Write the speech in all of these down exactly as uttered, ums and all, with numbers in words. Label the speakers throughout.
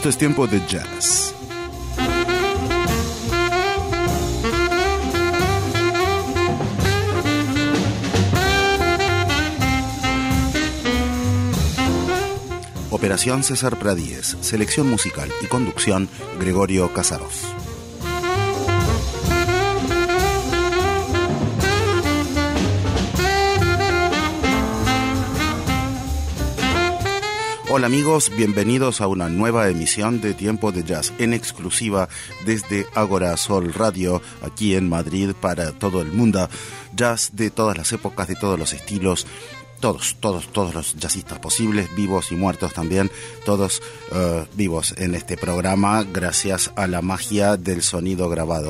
Speaker 1: Esto es Tiempo de Jazz. Operación César Pradíez, selección musical y conducción Gregorio Casarós. Hola amigos, bienvenidos a una nueva emisión de Tiempo de Jazz en exclusiva desde Agora Sol Radio, aquí en Madrid para todo el mundo. Jazz de todas las épocas, de todos los estilos. Todos, todos, todos los jazzistas posibles, vivos y muertos también, todos uh, vivos en este programa gracias a la magia del sonido grabado.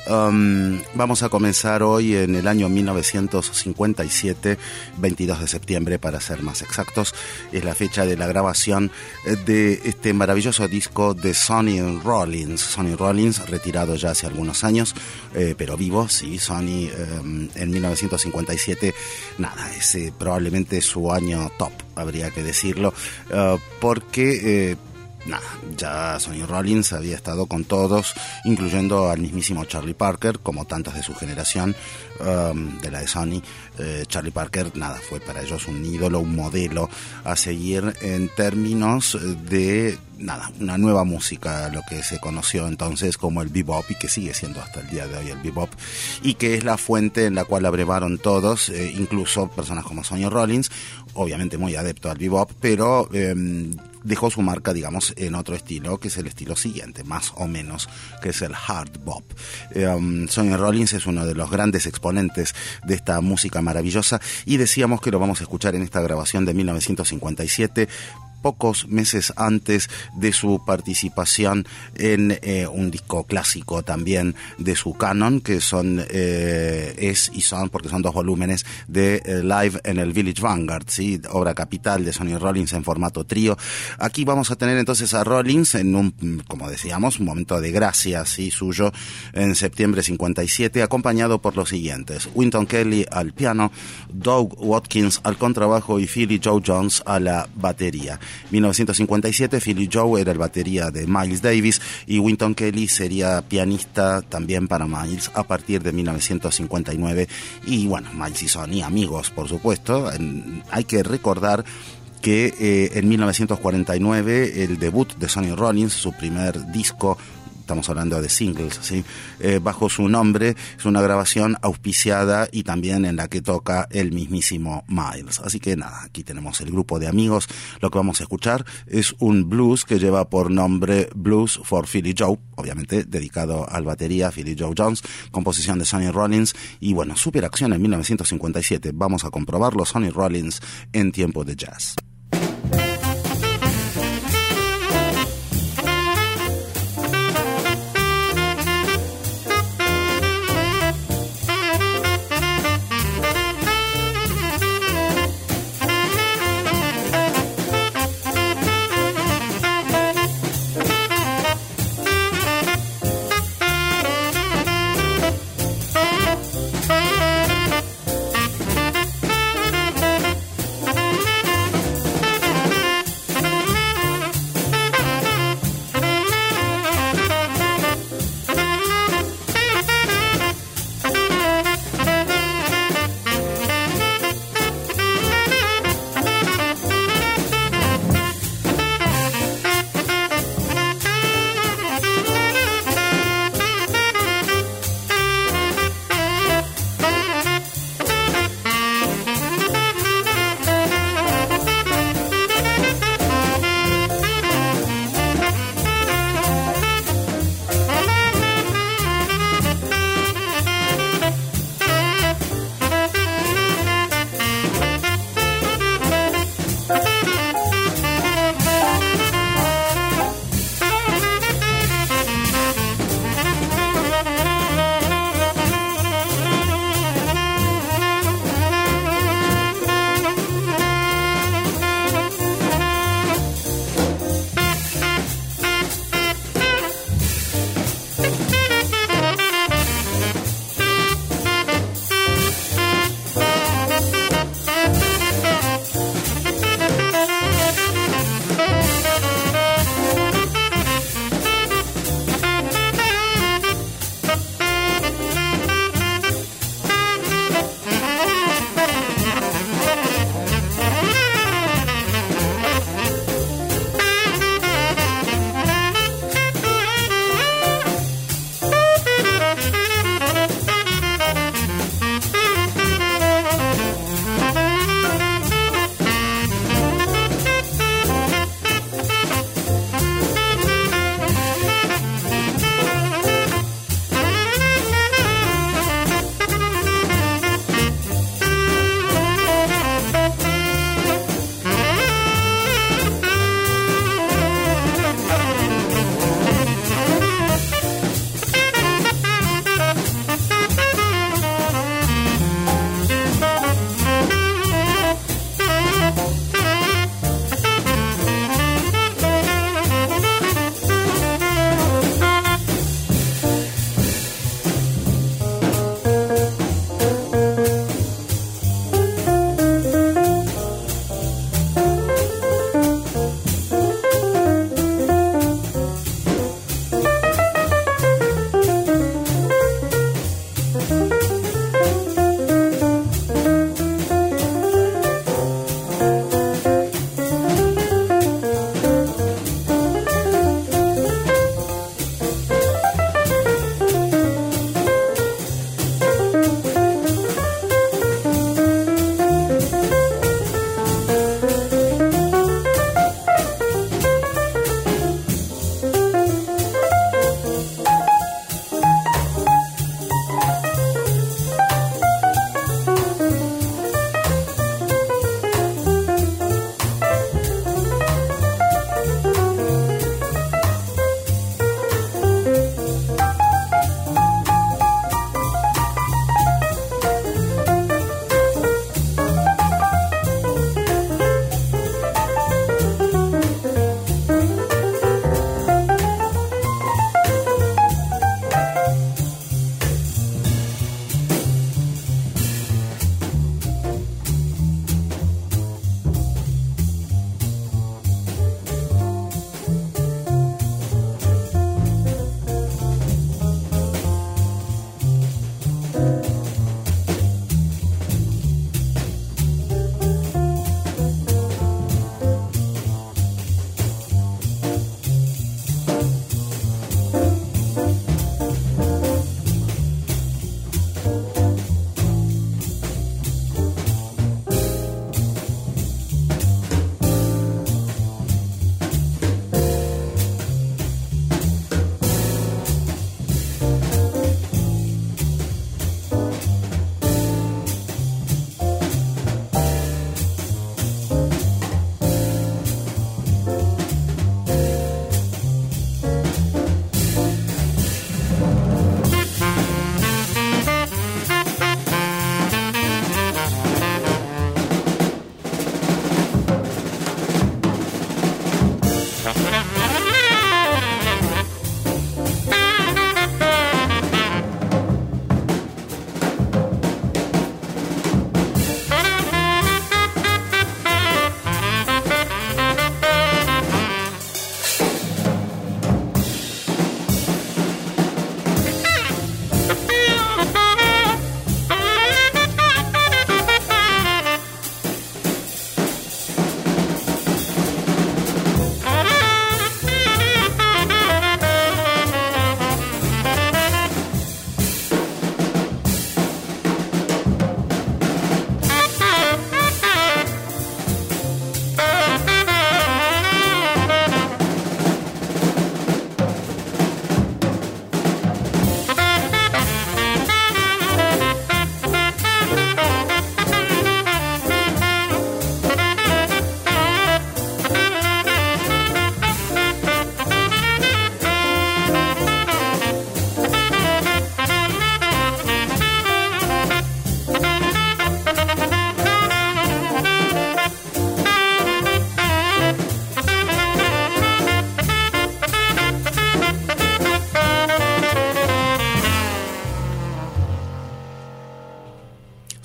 Speaker 1: Um, vamos a comenzar hoy en el año mil novecientos cincuenta y siete, veintidós de septiembre para ser más exactos. Es la fecha de la grabación de este maravilloso disco de Sonny Rollins. Sonny Rollins, retirado ya hace algunos años, eh, pero vivo, sí, Sonny um, en mil novecientos cincuenta y siete, nada, es eh, probablemente su año top, habría que decirlo, uh, porque... Eh, Nada, ya Sonny Rollins había estado con todos, incluyendo al mismísimo Charlie Parker, como tantos de su generación, um, de la de Sonny. Eh, Charlie Parker, nada, fue para ellos un ídolo, un modelo a seguir en términos de, nada, una nueva música, lo que se conoció entonces como el bebop y que sigue siendo hasta el día de hoy el bebop, y que es la fuente en la cual abrevaron todos, eh, incluso personas como Sonny Rollins, obviamente muy adepto al bebop, pero... Eh, dejó su marca, digamos, en otro estilo, que es el estilo siguiente, más o menos, que es el hard bop. Eh, um, Sonny Rollins es uno de los grandes exponentes de esta música maravillosa, y decíamos que lo vamos a escuchar en esta grabación de mil novecientos cincuenta y siete, pocos meses antes de su participación en eh, un disco clásico también de su canon, que son eh, es y son, porque son dos volúmenes de eh, Live en el Village Vanguard, ¿sí? Obra capital de Sonny Rollins en formato trío. Aquí vamos a tener entonces a Rollins en un, como decíamos, un momento de gracia, ¿sí? Suyo en septiembre cincuenta y siete, acompañado por los siguientes: Wynton Kelly al piano, Doug Watkins al contrabajo y Philly Joe Jones a la batería. mil novecientos cincuenta y siete, Philly Joe era el batería de Miles Davis y Wynton Kelly sería pianista también para Miles a partir de mil novecientos cincuenta y nueve. Y bueno, Miles y Sonny, amigos, por supuesto. En, hay que recordar que eh, en mil novecientos cuarenta y nueve el debut de Sonny Rollins, su primer disco, estamos hablando de singles, ¿sí? Eh, bajo su nombre, es una grabación auspiciada y también en la que toca el mismísimo Miles. Así que nada, aquí tenemos el grupo de amigos. Lo que vamos a escuchar es un blues que lleva por nombre Blues for Philly Joe, obviamente dedicado al batería Philly Joe Jones, composición de Sonny Rollins. Y bueno, super acción en mil novecientos cincuenta y siete. Vamos a comprobarlo. Sonny Rollins en Tiempo de Jazz.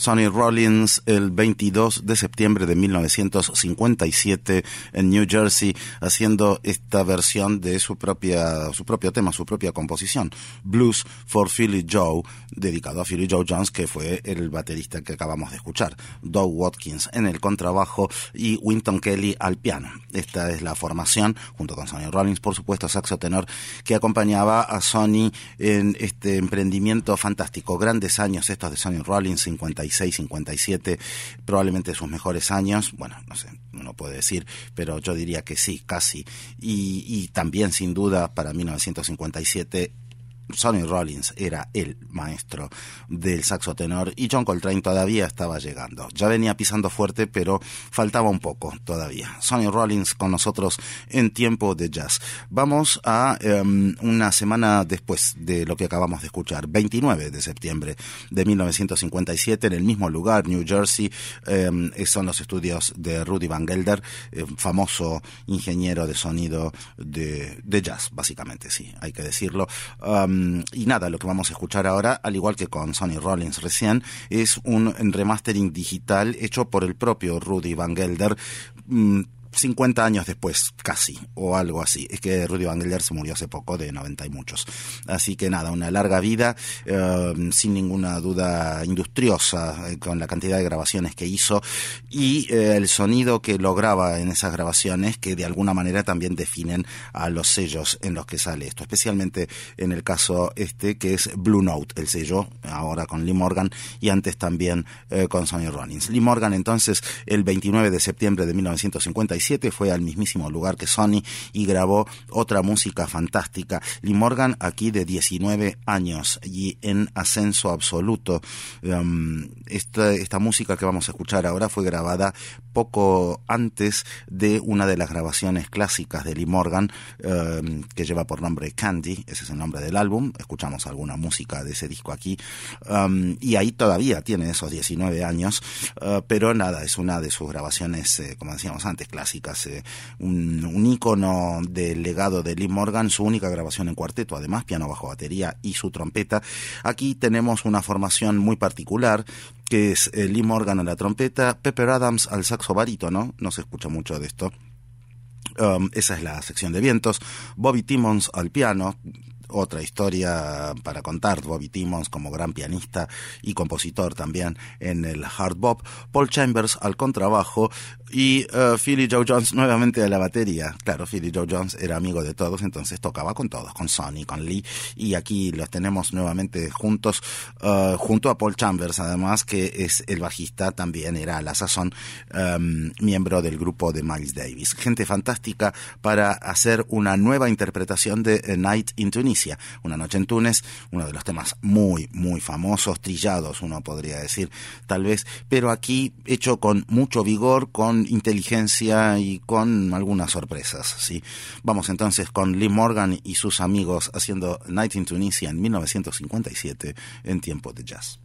Speaker 1: Sonny Rollins el veintidós de septiembre de mil novecientos cincuenta y siete en New Jersey, haciendo esta versión de su propia su propio tema, su propia composición, Blues for Philly Joe, dedicado a Philly Joe Jones, que fue el baterista que acabamos de escuchar. Doug Watkins en el contrabajo y Wynton Kelly al piano. Esta es la formación, junto con Sonny Rollins, por supuesto, saxo tenor, que acompañaba a Sonny en este emprendimiento fantástico. Grandes años estos de Sonny Rollins, cincuenta y seis, cincuenta y siete, probablemente sus mejores años, bueno, no sé, uno puede decir, pero yo diría que sí, casi. Y, y también, sin duda, para mil novecientos cincuenta y siete, Sonny Rollins era el maestro del saxo tenor y John Coltrane todavía estaba llegando. Ya venía pisando fuerte, pero faltaba un poco todavía. Sonny Rollins con nosotros en Tiempo de Jazz. Vamos a um, una semana después de lo que acabamos de escuchar, veintinueve de septiembre de mil novecientos cincuenta y siete, en el mismo lugar, New Jersey. Um, son los estudios de Rudy Van Gelder, eh, famoso ingeniero de sonido de, de jazz, básicamente, sí, hay que decirlo. Um, Y nada, lo que vamos a escuchar ahora, al igual que con Sonny Rollins recién, es un remastering digital hecho por el propio Rudy Van Gelder, mmm, cincuenta años después, casi, o algo así. Es que Rudy Van Gelder se murió hace poco, de noventa y muchos. Así que nada, una larga vida, eh, sin ninguna duda industriosa, eh, con la cantidad de grabaciones que hizo y eh, el sonido que lograba en esas grabaciones, que de alguna manera también definen a los sellos en los que sale esto, especialmente en el caso este que es Blue Note, el sello, ahora con Lee Morgan y antes también eh, con Sonny Rollins. Lee Morgan entonces el veintinueve de septiembre de mil novecientos cincuenta y siete fue al mismísimo lugar que Sonny y grabó otra música fantástica. Lee Morgan aquí de diecinueve años y en ascenso absoluto. Um, esta, esta música que vamos a escuchar ahora fue grabada poco antes de una de las grabaciones clásicas de Lee Morgan, um, que lleva por nombre Candy, ese es el nombre del álbum. Escuchamos alguna música de ese disco aquí, um, y ahí todavía tiene esos diecinueve años, uh, pero nada, es una de sus grabaciones, eh, como decíamos antes, clásicas. Eh, un, un ícono del legado de Lee Morgan, su única grabación en cuarteto, además, piano, bajo, batería y su trompeta. Aquí tenemos una formación muy particular, que es eh, Lee Morgan a la trompeta, Pepper Adams al saxo barítono, no se escucha mucho de esto, um, esa es la sección de vientos, Bobby Timmons al piano. Otra historia para contar, Bobby Timmons como gran pianista y compositor también en el hard bop, Paul Chambers al contrabajo y uh, Philly Joe Jones nuevamente a la batería. Claro, Philly Joe Jones era amigo de todos, entonces tocaba con todos, con Sonny, con Lee, y aquí los tenemos nuevamente juntos, uh, junto a Paul Chambers, además, que es el bajista, también era a la sazón um, miembro del grupo de Miles Davis. Gente fantástica para hacer una nueva interpretación de A Night in Tunisia, Una noche en Túnez, uno de los temas muy, muy famosos, trillados, uno podría decir, tal vez, pero aquí hecho con mucho vigor, con inteligencia y con algunas sorpresas, ¿sí? Vamos entonces con Lee Morgan y sus amigos haciendo Night in Tunisia en mil novecientos cincuenta y siete en Tiempo de Jazz.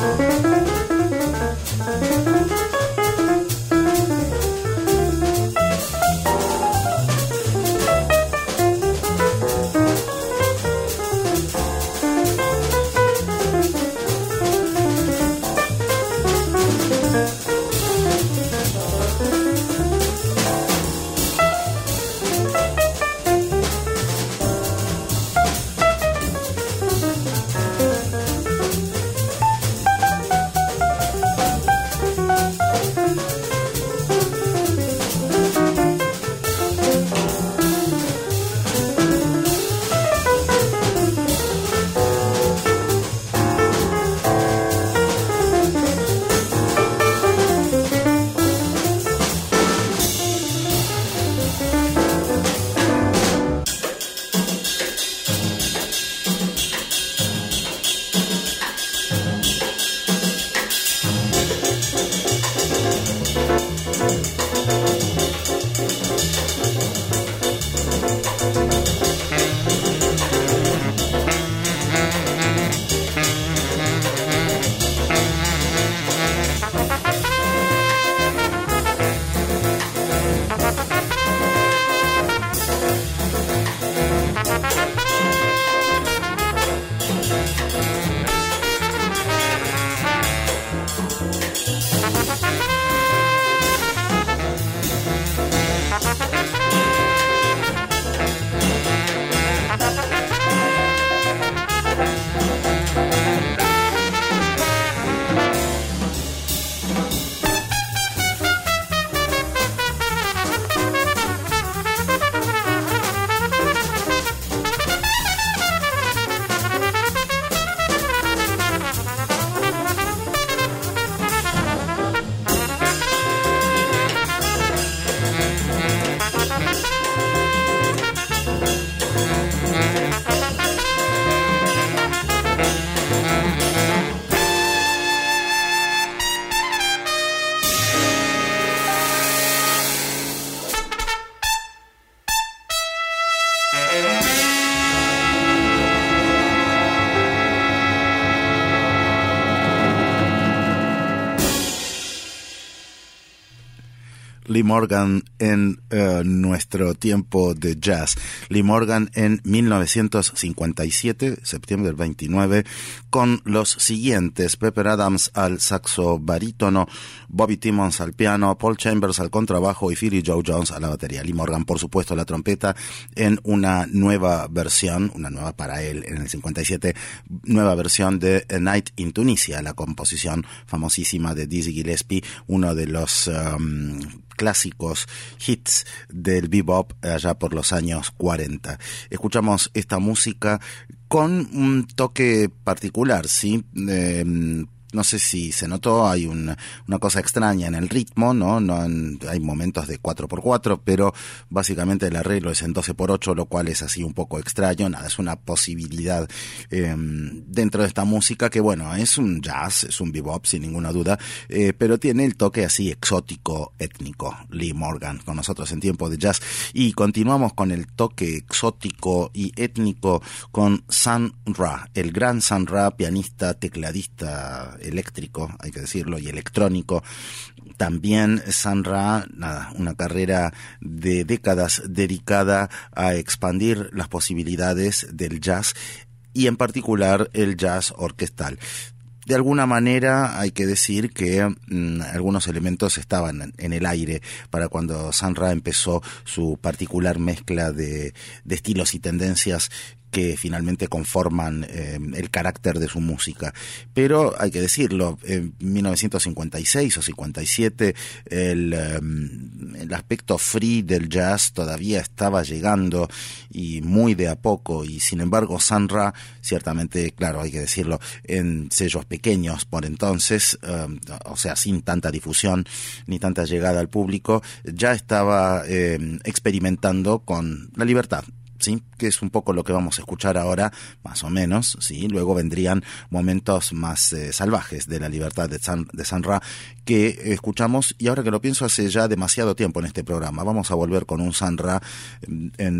Speaker 1: Lee Morgan en uh, nuestro tiempo de jazz. Lee Morgan en mil novecientos cincuenta y siete, septiembre del veintinueve, con los siguientes: Pepper Adams al saxo barítono, Bobby Timmons al piano, Paul Chambers al contrabajo y Philly Joe Jones a la batería. Lee Morgan, por supuesto, a la trompeta en una nueva versión, una nueva para él en el cincuenta y siete, nueva versión de A Night in Tunisia, la composición famosísima de Dizzy Gillespie, uno de los um, clásicos hits del bebop allá por los años cuarenta. Escuchamos esta música con un toque particular, ¿sí? Eh, no sé si se notó, hay una, una cosa extraña en el ritmo, ¿no? no en, hay momentos de cuatro por cuatro, pero básicamente el arreglo es en doce por ocho, lo cual es así un poco extraño. Nada, es una posibilidad eh, dentro de esta música que, bueno, es un jazz, es un bebop sin ninguna duda, eh, pero tiene el toque así exótico, étnico. Lee Morgan con nosotros en Tiempo de Jazz, y continuamos con el toque exótico y étnico con Sun Ra, el gran Sun Ra, pianista, tecladista eléctrico, hay que decirlo, y electrónico. También Sun Ra, nada, una carrera de décadas dedicada a expandir las posibilidades del jazz y en particular el jazz orquestal. De alguna manera hay que decir que mmm, algunos elementos estaban en, en el aire para cuando Sun Ra empezó su particular mezcla de, de estilos y tendencias que finalmente conforman eh, el carácter de su música. Pero hay que decirlo, en mil novecientos cincuenta y seis o cincuenta y siete el, eh, el aspecto free del jazz todavía estaba llegando, y muy de a poco, y sin embargo Sun Ra, ciertamente, claro, hay que decirlo, en sellos pequeños por entonces, eh, o sea, sin tanta difusión ni tanta llegada al público, ya estaba eh, experimentando con la libertad, ¿sí? Que es un poco lo que vamos a escuchar ahora, más o menos, ¿sí? Luego vendrían momentos más eh, salvajes de la libertad de Sun, de Sun Ra, que escuchamos, y ahora que lo pienso, hace ya demasiado tiempo en este programa. Vamos a volver con un Sun Ra en, en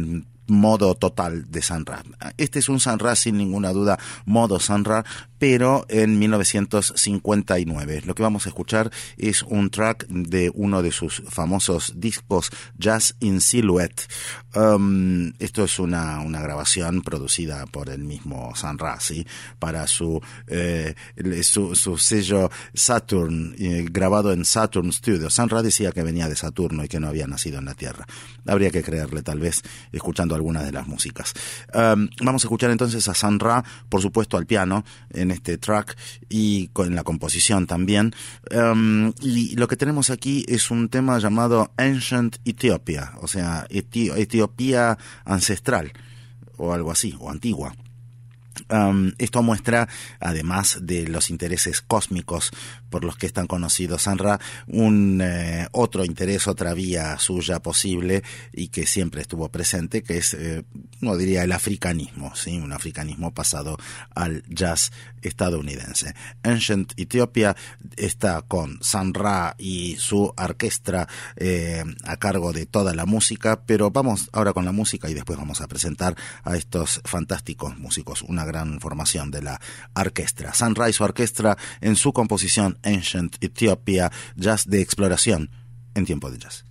Speaker 1: modo total de Sun Ra. Este es un Sun Ra sin ninguna duda, modo Sun Ra, pero en mil novecientos cincuenta y nueve. Lo que vamos a escuchar es un track de uno de sus famosos discos, Jazz in Silhouette. Um, esto es una, una grabación producida por el mismo Sun Ra, ¿sí? Para su, eh, su, su sello Saturn, eh, grabado en Saturn Studios. Sun Ra decía que venía de Saturno y que no había nacido en la Tierra. Habría que creerle, tal vez, escuchando algunas de las músicas. Um, vamos a escuchar entonces a Sun Ra, por supuesto al piano, en este track, y con la composición también. Um, y lo que tenemos aquí es un tema llamado Ancient Ethiopia, o sea, Eti- Etiopía ancestral, o algo así, o antigua. Um, esto muestra, además de los intereses cósmicos por los que es tan conocido Sun Ra, un eh, otro interés, otra vía suya posible y que siempre estuvo presente, que es, eh, no diría el africanismo, ¿sí? Un africanismo pasado al jazz estadounidense. Ancient Ethiopia está con Sun Ra y su orquesta eh, a cargo de toda la música, pero vamos ahora con la música y después vamos a presentar a estos fantásticos músicos, una gran formación de la orquesta. Sun Ra y su orquesta en su composición Ancient Ethiopia, jazz de exploración en tiempo de jazz.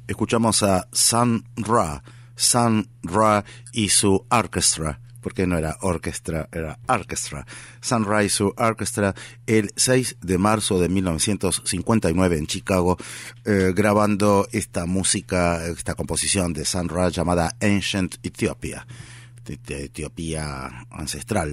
Speaker 1: escuchamos a Sun Ra, Sun Ra y su orquestra, porque no era orquestra, era orquestra. Sun Ra y su orquestra, el seis de marzo de mil novecientos cincuenta y nueve en Chicago, eh, grabando esta música, esta composición de Sun Ra llamada Ancient Ethiopia. De Etiopía ancestral.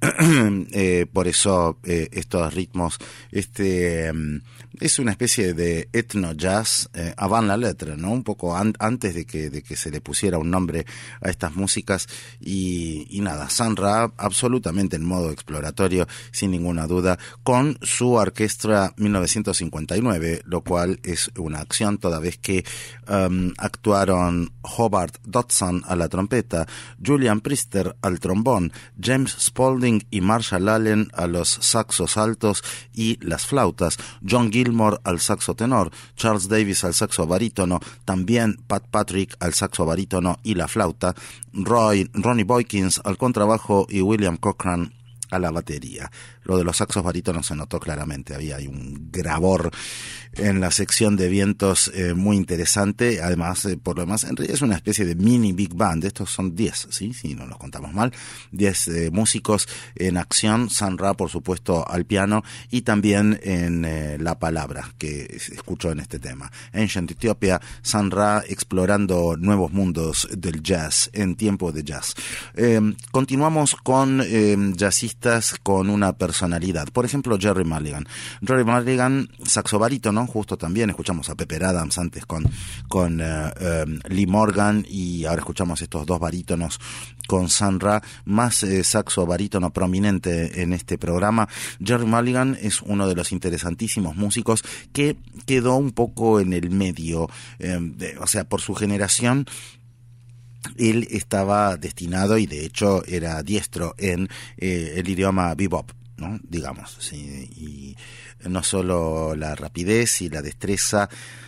Speaker 1: eh, por eso eh, estos ritmos, este eh, es una especie de etno jazz eh, avant la letra, ¿no? Un poco an- antes de que de que se le pusiera un nombre a estas músicas y, y nada, Sun Ra absolutamente en modo exploratorio, sin ninguna duda, con su orquestra mil novecientos cincuenta y nueve, lo cual es una acción toda vez que um, actuaron Hobart Dodson a la trompeta, Julian Priester al trombón, James Spaulding y Marshall Allen a los saxos altos y las flautas, John Gilmore al saxo tenor, Charles Davis al saxo barítono, también Pat Patrick al saxo barítono y la flauta, Roy, Ronnie Boykins al contrabajo y William Cochran a la batería. Lo de los saxos barítonos se notó claramente, había ahí un grabor en la sección de vientos eh, muy interesante. Además, eh, por lo demás, en realidad es una especie de mini big band. Estos son diez, ¿sí? Si no los contamos mal. diez eh, músicos en acción. Sun Ra, por supuesto, al piano y también en eh, la palabra que escuchó en este tema. Ancient Ethiopia, Sun Ra explorando nuevos mundos del jazz en tiempo de jazz. Eh, continuamos con eh, jazzistas con una personalidad. Por ejemplo, Gerry Mulligan. Gerry Mulligan, saxo barítono, justo también escuchamos a Pepper Adams antes con, con uh, um, Lee Morgan y ahora escuchamos estos dos barítonos con Sun Ra, más eh, saxo barítono prominente en este programa. Gerry Mulligan es uno de los interesantísimos músicos que quedó un poco en el medio, eh, de, o sea, por su generación. Él estaba destinado y de hecho era diestro en eh, el idioma bebop, ¿no? Digamos, sí, y no solo la rapidez y la destreza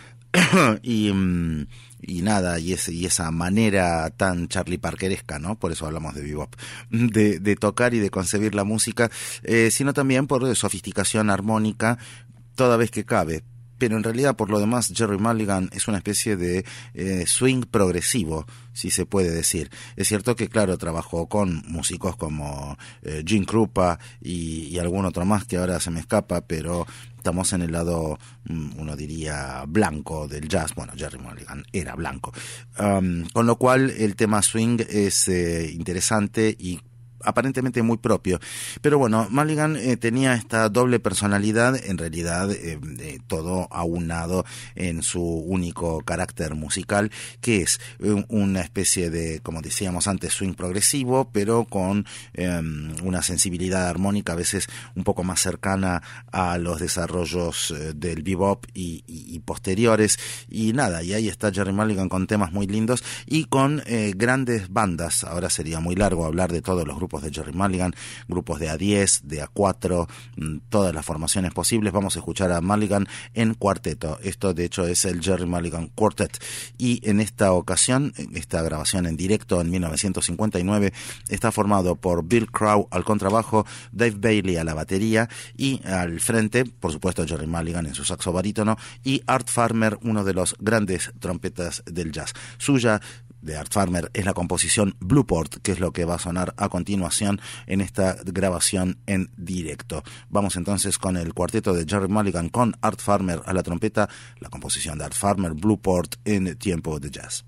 Speaker 1: y, y nada, y, ese, y esa manera tan Charlie Parkeresca, ¿no? Por eso hablamos de bebop, de, de tocar y de concebir la música, eh, sino también por sofisticación armónica, toda vez que cabe. Pero en realidad, por lo demás, Gerry Mulligan es una especie de eh, swing progresivo, si se puede decir. Es cierto que, claro, trabajó con músicos como eh, Gene Krupa y, y algún otro más que ahora se me escapa, pero estamos en el lado, uno diría, blanco del jazz. Bueno, Gerry Mulligan era blanco. Um, con lo cual, el tema swing es eh, interesante y aparentemente muy propio. Pero bueno, Mulligan eh, tenía esta doble personalidad, en realidad eh, eh, todo aunado en su único carácter musical, que es eh, una especie de, como decíamos antes, swing progresivo, pero con eh, una sensibilidad armónica a veces un poco más cercana a los desarrollos eh, del bebop y, y, y posteriores. Y nada, y ahí está Gerry Mulligan con temas muy lindos y con eh, grandes bandas. Ahora sería muy largo hablar de todos los grupos de Gerry Mulligan, grupos de A diez, de A cuatro, todas las formaciones posibles. Vamos a escuchar a Mulligan en cuarteto. Esto de hecho es el Gerry Mulligan Quartet y en esta ocasión, esta grabación en directo en mil novecientos cincuenta y nueve, está formado por Bill Crow al contrabajo, Dave Bailey a la batería y al frente, por supuesto, Gerry Mulligan en su saxo barítono y Art Farmer, uno de los grandes trompetas del jazz. Suya de Art Farmer es la composición Blueport, que es lo que va a sonar a continuación en esta grabación en directo. Vamos entonces con el cuarteto de Gerry Mulligan con Art Farmer a la trompeta, la composición de Art Farmer, Blueport, en tiempo de jazz.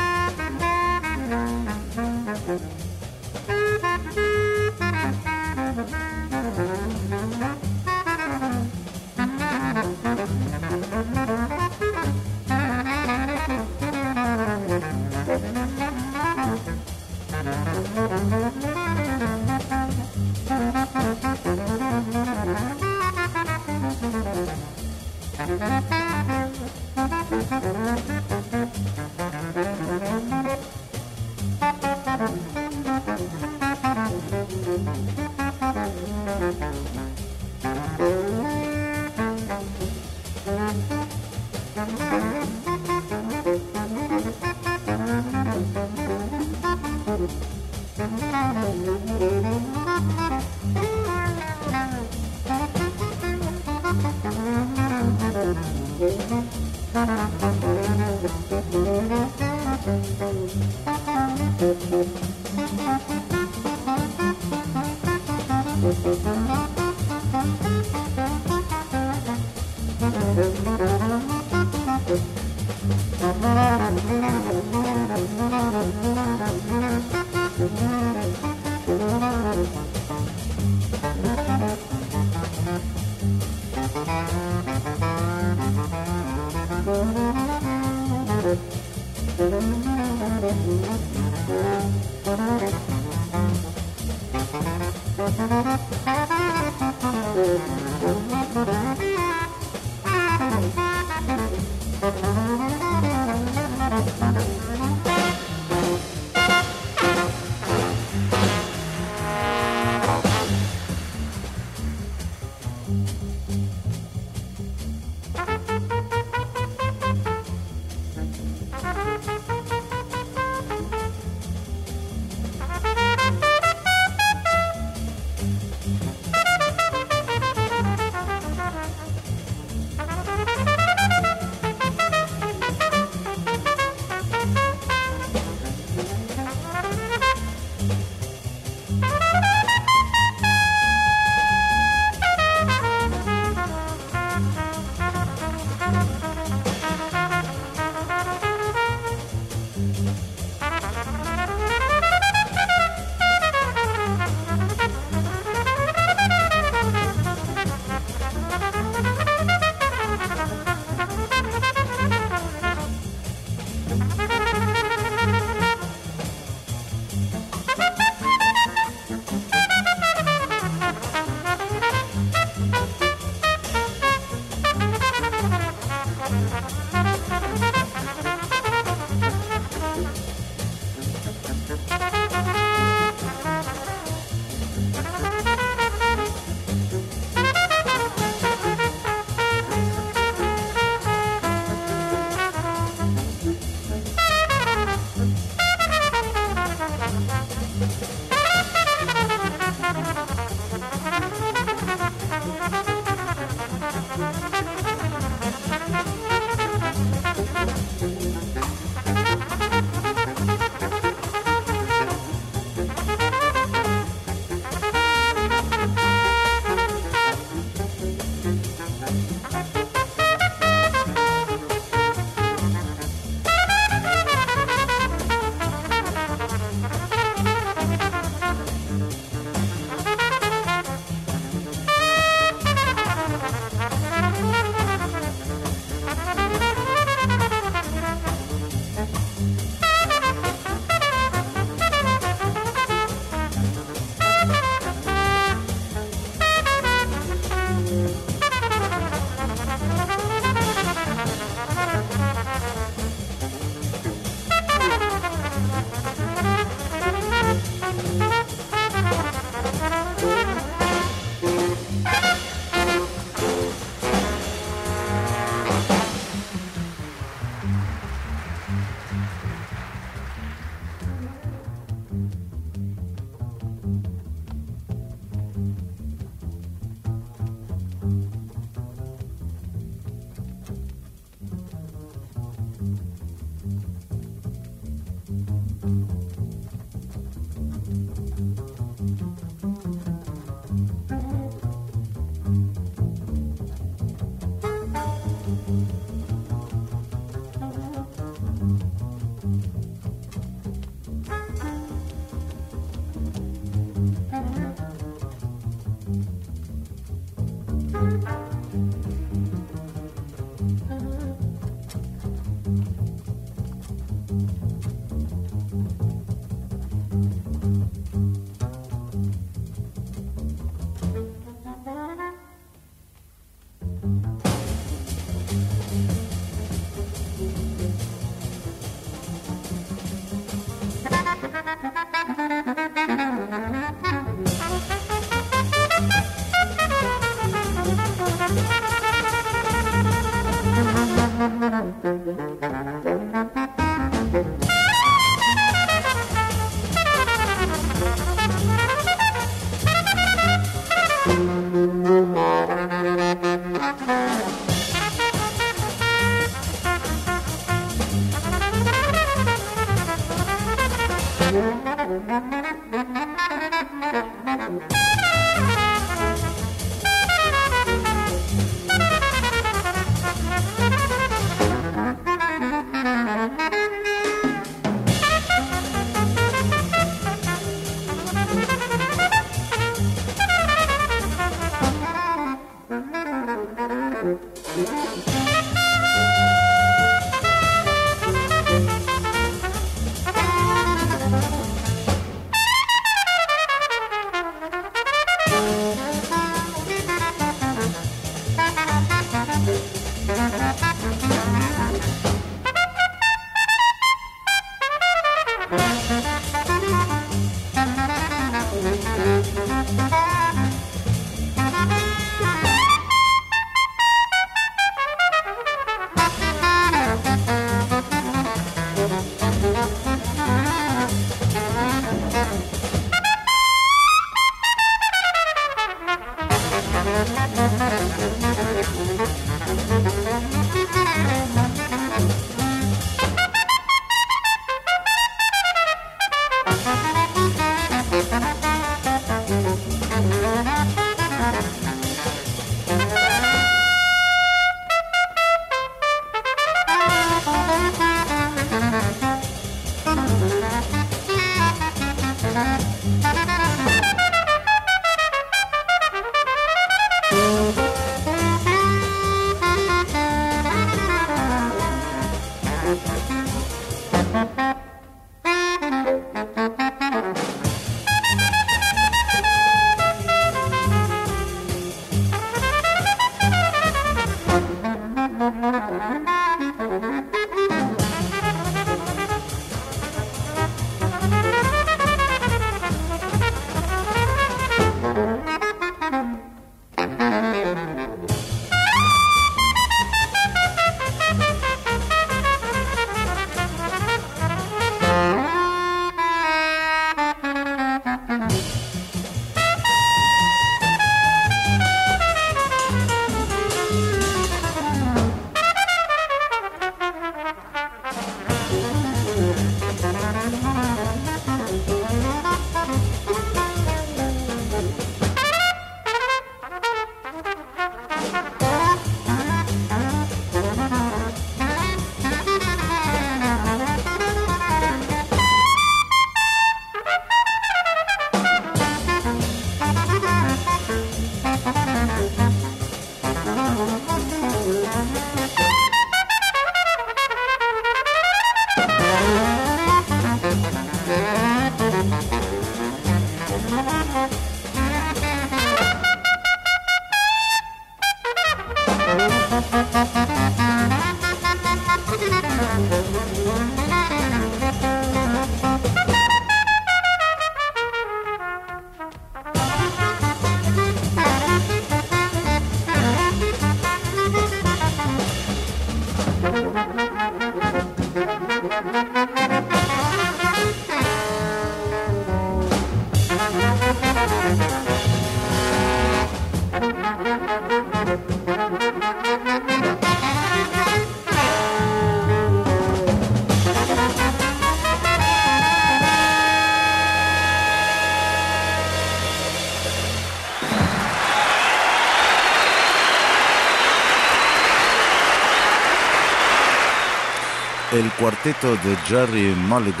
Speaker 1: El cuarteto de Gerry Mulligan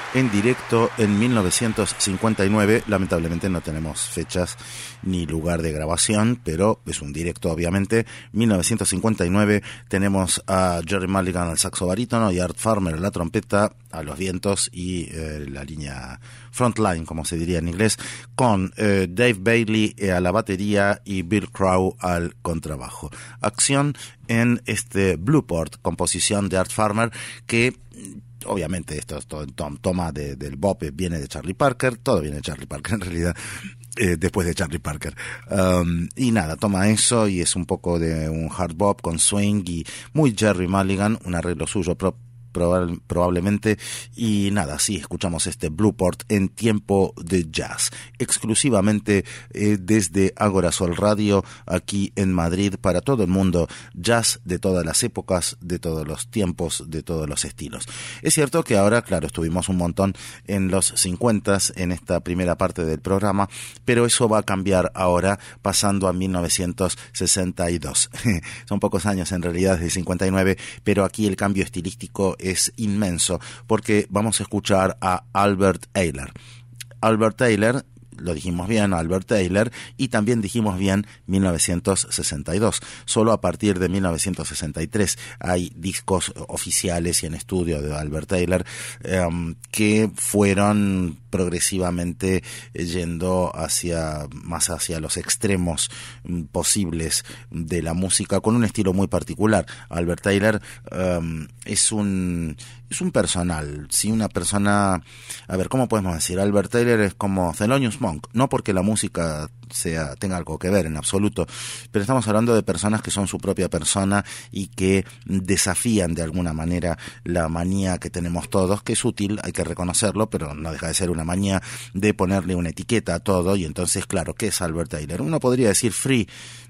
Speaker 1: en directo en mil novecientos cincuenta y nueve. Lamentablemente no tenemos fechas ni lugar de grabación, pero es un directo obviamente. mil novecientos cincuenta y nueve tenemos a Gerry Mulligan al saxo barítono y Art Farmer a la trompeta, a los vientos y eh, la línea frontline, como se diría en inglés, con eh, Dave Bailey eh, a la batería y Bill Crow al contrabajo. Acción en este Blueport, composición de Art Farmer, que obviamente esto, esto toma de, del bop, viene de Charlie Parker, todo viene de Charlie Parker en realidad, eh, después de Charlie Parker. Um, y nada, toma eso y es un poco de un hard bop con swing y muy Gerry Mulligan, un arreglo suyo propio probablemente, y nada, sí, escuchamos este Blueport en tiempo de jazz, exclusivamente eh, desde Agora Sol Radio, aquí en Madrid, para todo el mundo, jazz de todas las épocas, de todos los tiempos, de todos los estilos. Es cierto que ahora, claro, estuvimos un montón en los cincuenta en esta primera parte del programa, pero eso va a cambiar ahora, pasando a mil novecientos sesenta y dos. Son pocos años en realidad, desde cincuenta y nueve, pero aquí el cambio estilístico es inmenso, porque vamos a escuchar a Albert Ayler. Albert Ayler, lo dijimos bien, Albert Ayler, y también dijimos bien mil novecientos sesenta y dos. Solo a partir de mil novecientos sesenta y tres hay discos oficiales y en estudio de Albert Ayler um, que fueron progresivamente yendo hacia más hacia los extremos posibles de la música, con un estilo muy particular. Albert Ayler um, es un es un personal, sí, una persona, a ver, ¿cómo podemos decir? Albert Ayler es como Thelonious Monk, no porque la música sea tenga algo que ver en absoluto, pero estamos hablando de personas que son su propia persona y que desafían de alguna manera la manía que tenemos todos, que es útil, hay que reconocerlo, pero no deja de ser una manía de ponerle una etiqueta a todo. Y entonces, claro, ¿qué es Albert Ayler? Uno podría decir free,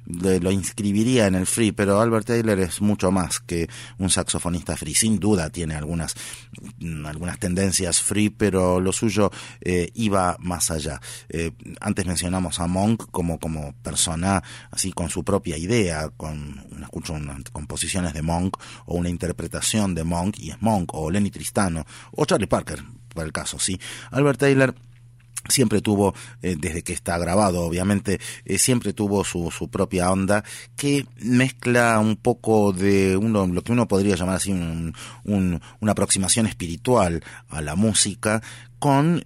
Speaker 1: lo inscribiría en el free, pero Albert Ayler es mucho más que un saxofonista free. Sin duda tiene algunas algunas tendencias free, pero lo suyo eh, iba más allá. Eh, antes mencionamos a Monk como como persona así con su propia idea, con una, escucho unas composiciones de Monk o una interpretación de Monk y es Monk, o Lenny Tristano o Charlie Parker, por el caso, sí. Albert Ayler siempre tuvo, eh, desde que está grabado obviamente, eh, siempre tuvo su, su propia onda, que mezcla un poco de uno, lo que uno podría llamar así un, un, una aproximación espiritual a la música, con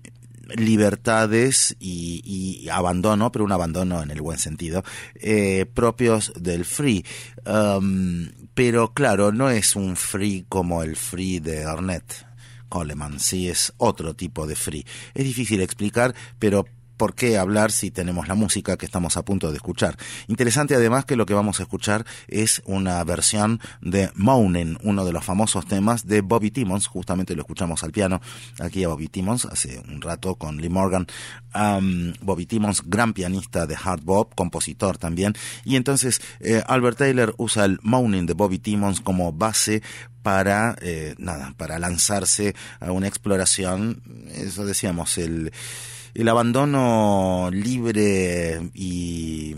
Speaker 1: libertades y, y abandono, pero un abandono en el buen sentido, eh, propios del free. Um, pero claro, no es un free como el free de Ornette Coleman, sí, es otro tipo de free. Es difícil explicar, pero ¿por qué hablar si tenemos la música que estamos a punto de escuchar? Interesante además que lo que vamos a escuchar es una versión de Moanin', uno de los famosos temas de Bobby Timmons. Justamente lo escuchamos al piano aquí a Bobby Timmons hace un rato con Lee Morgan. Um, Bobby Timmons, gran pianista de hard bop, compositor también. Y entonces eh, Albert Ayler usa el Moanin' de Bobby Timmons como base para eh, nada, para lanzarse a una exploración. Eso decíamos, el el abandono libre y,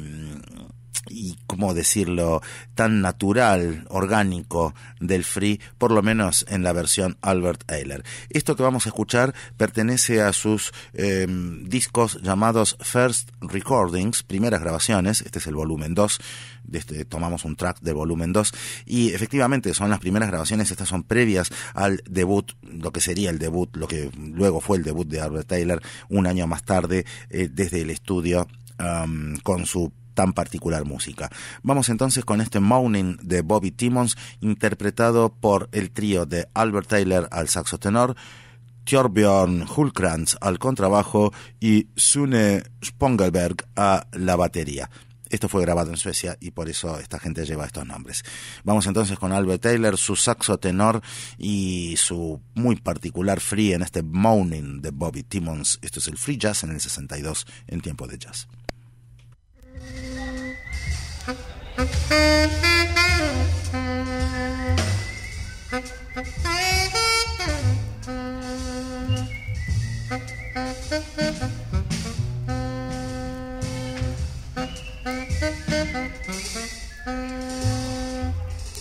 Speaker 1: y, ¿cómo decirlo?, tan natural, orgánico del free, por lo menos en la versión Albert Ayler. Esto que vamos a escuchar pertenece a sus eh, discos llamados First Recordings, primeras grabaciones. Este es el volumen dos. Este, tomamos un track del volumen dos y efectivamente son las primeras grabaciones. Estas son previas al debut, lo que sería el debut, lo que luego fue el debut de Albert Ayler un año más tarde, eh, desde el estudio, um, con su tan particular música. Vamos entonces con este Moanin' de Bobby Timmons, interpretado por el trío de Albert Ayler al saxo tenor, Thorbjörn Hultkrantz al contrabajo y Sune Spongelberg a la batería. Esto fue grabado en Suecia y por eso esta gente lleva estos nombres. Vamos entonces con Albert Ayler, su saxo tenor y su muy particular free en este Moanin' de Bobby Timmons. Esto es el Free Jazz en el sesenta y dos en tiempo de jazz.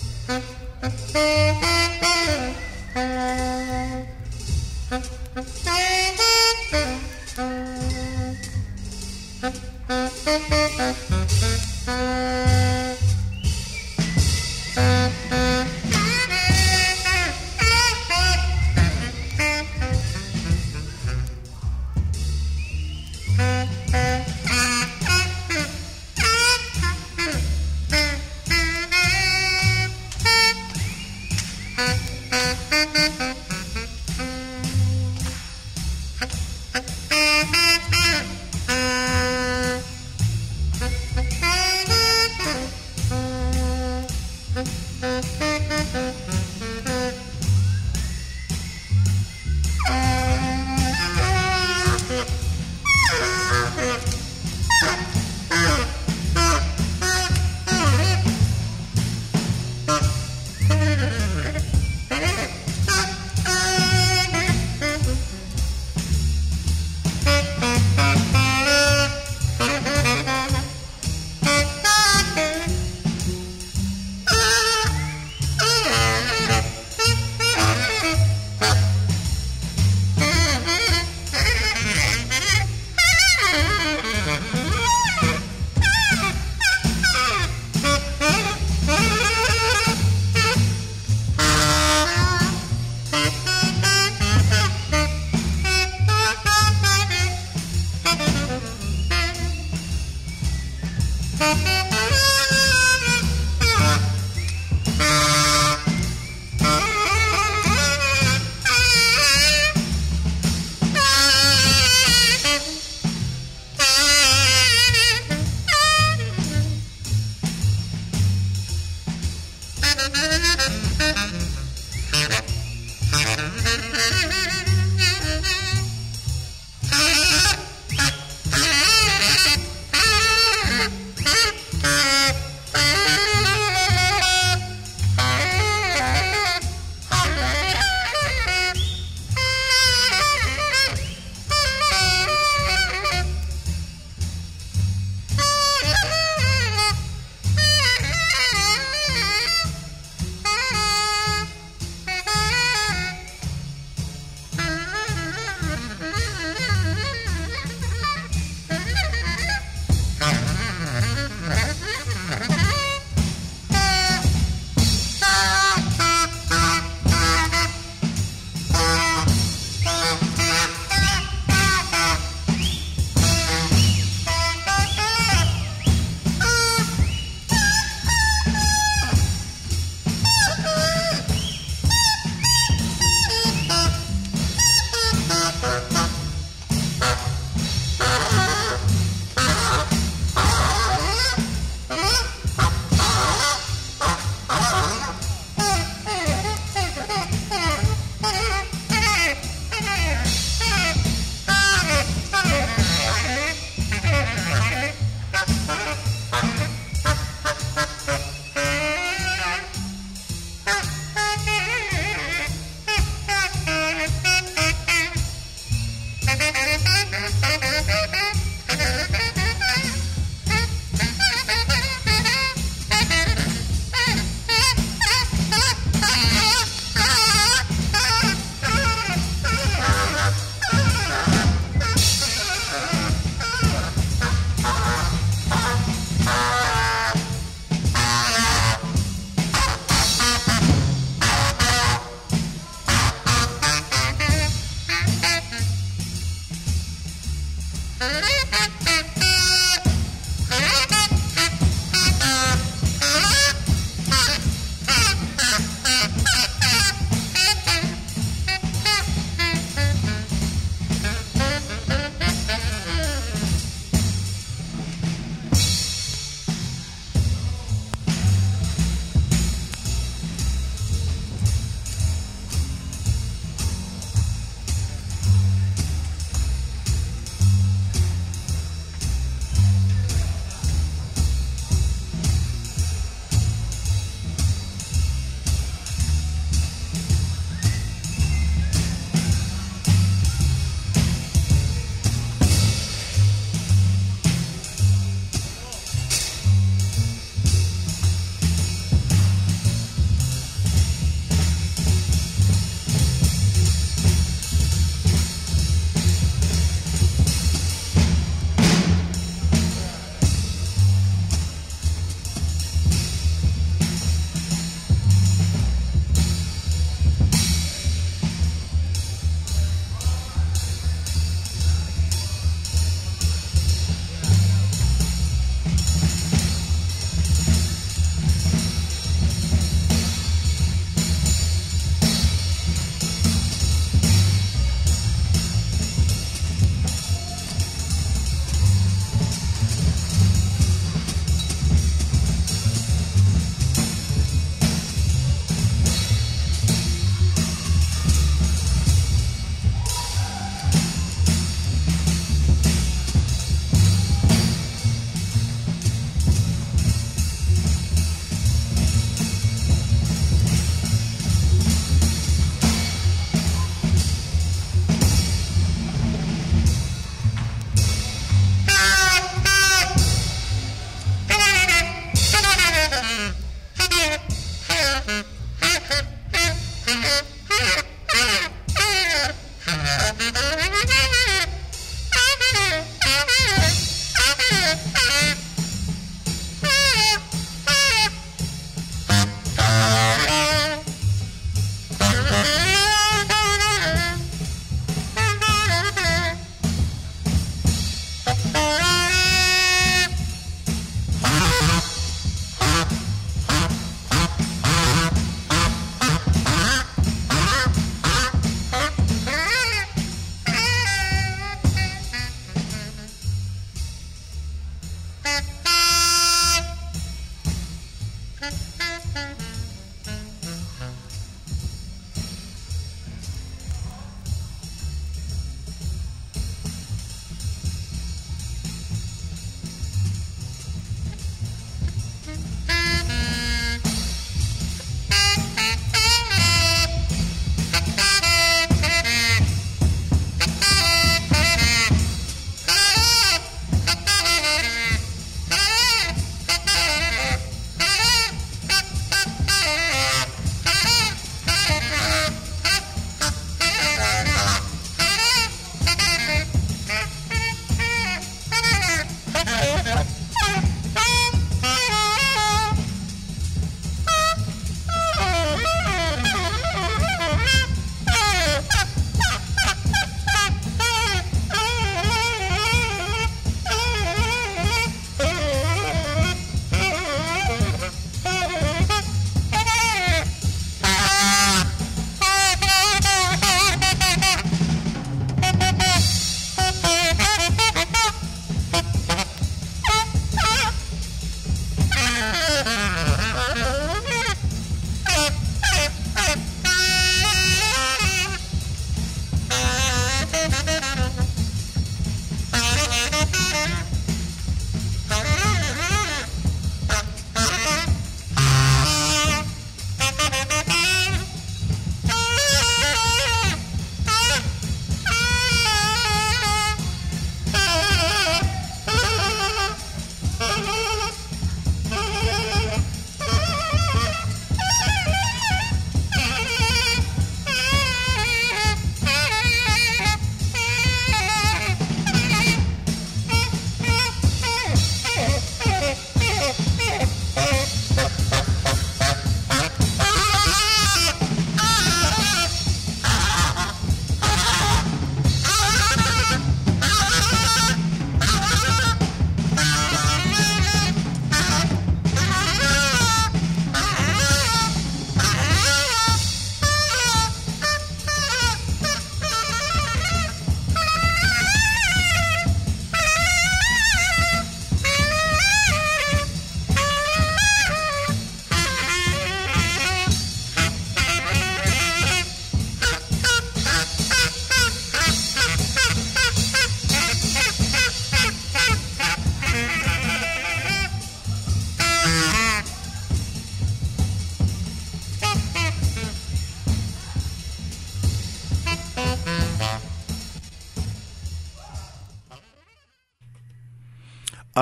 Speaker 2: Thank you.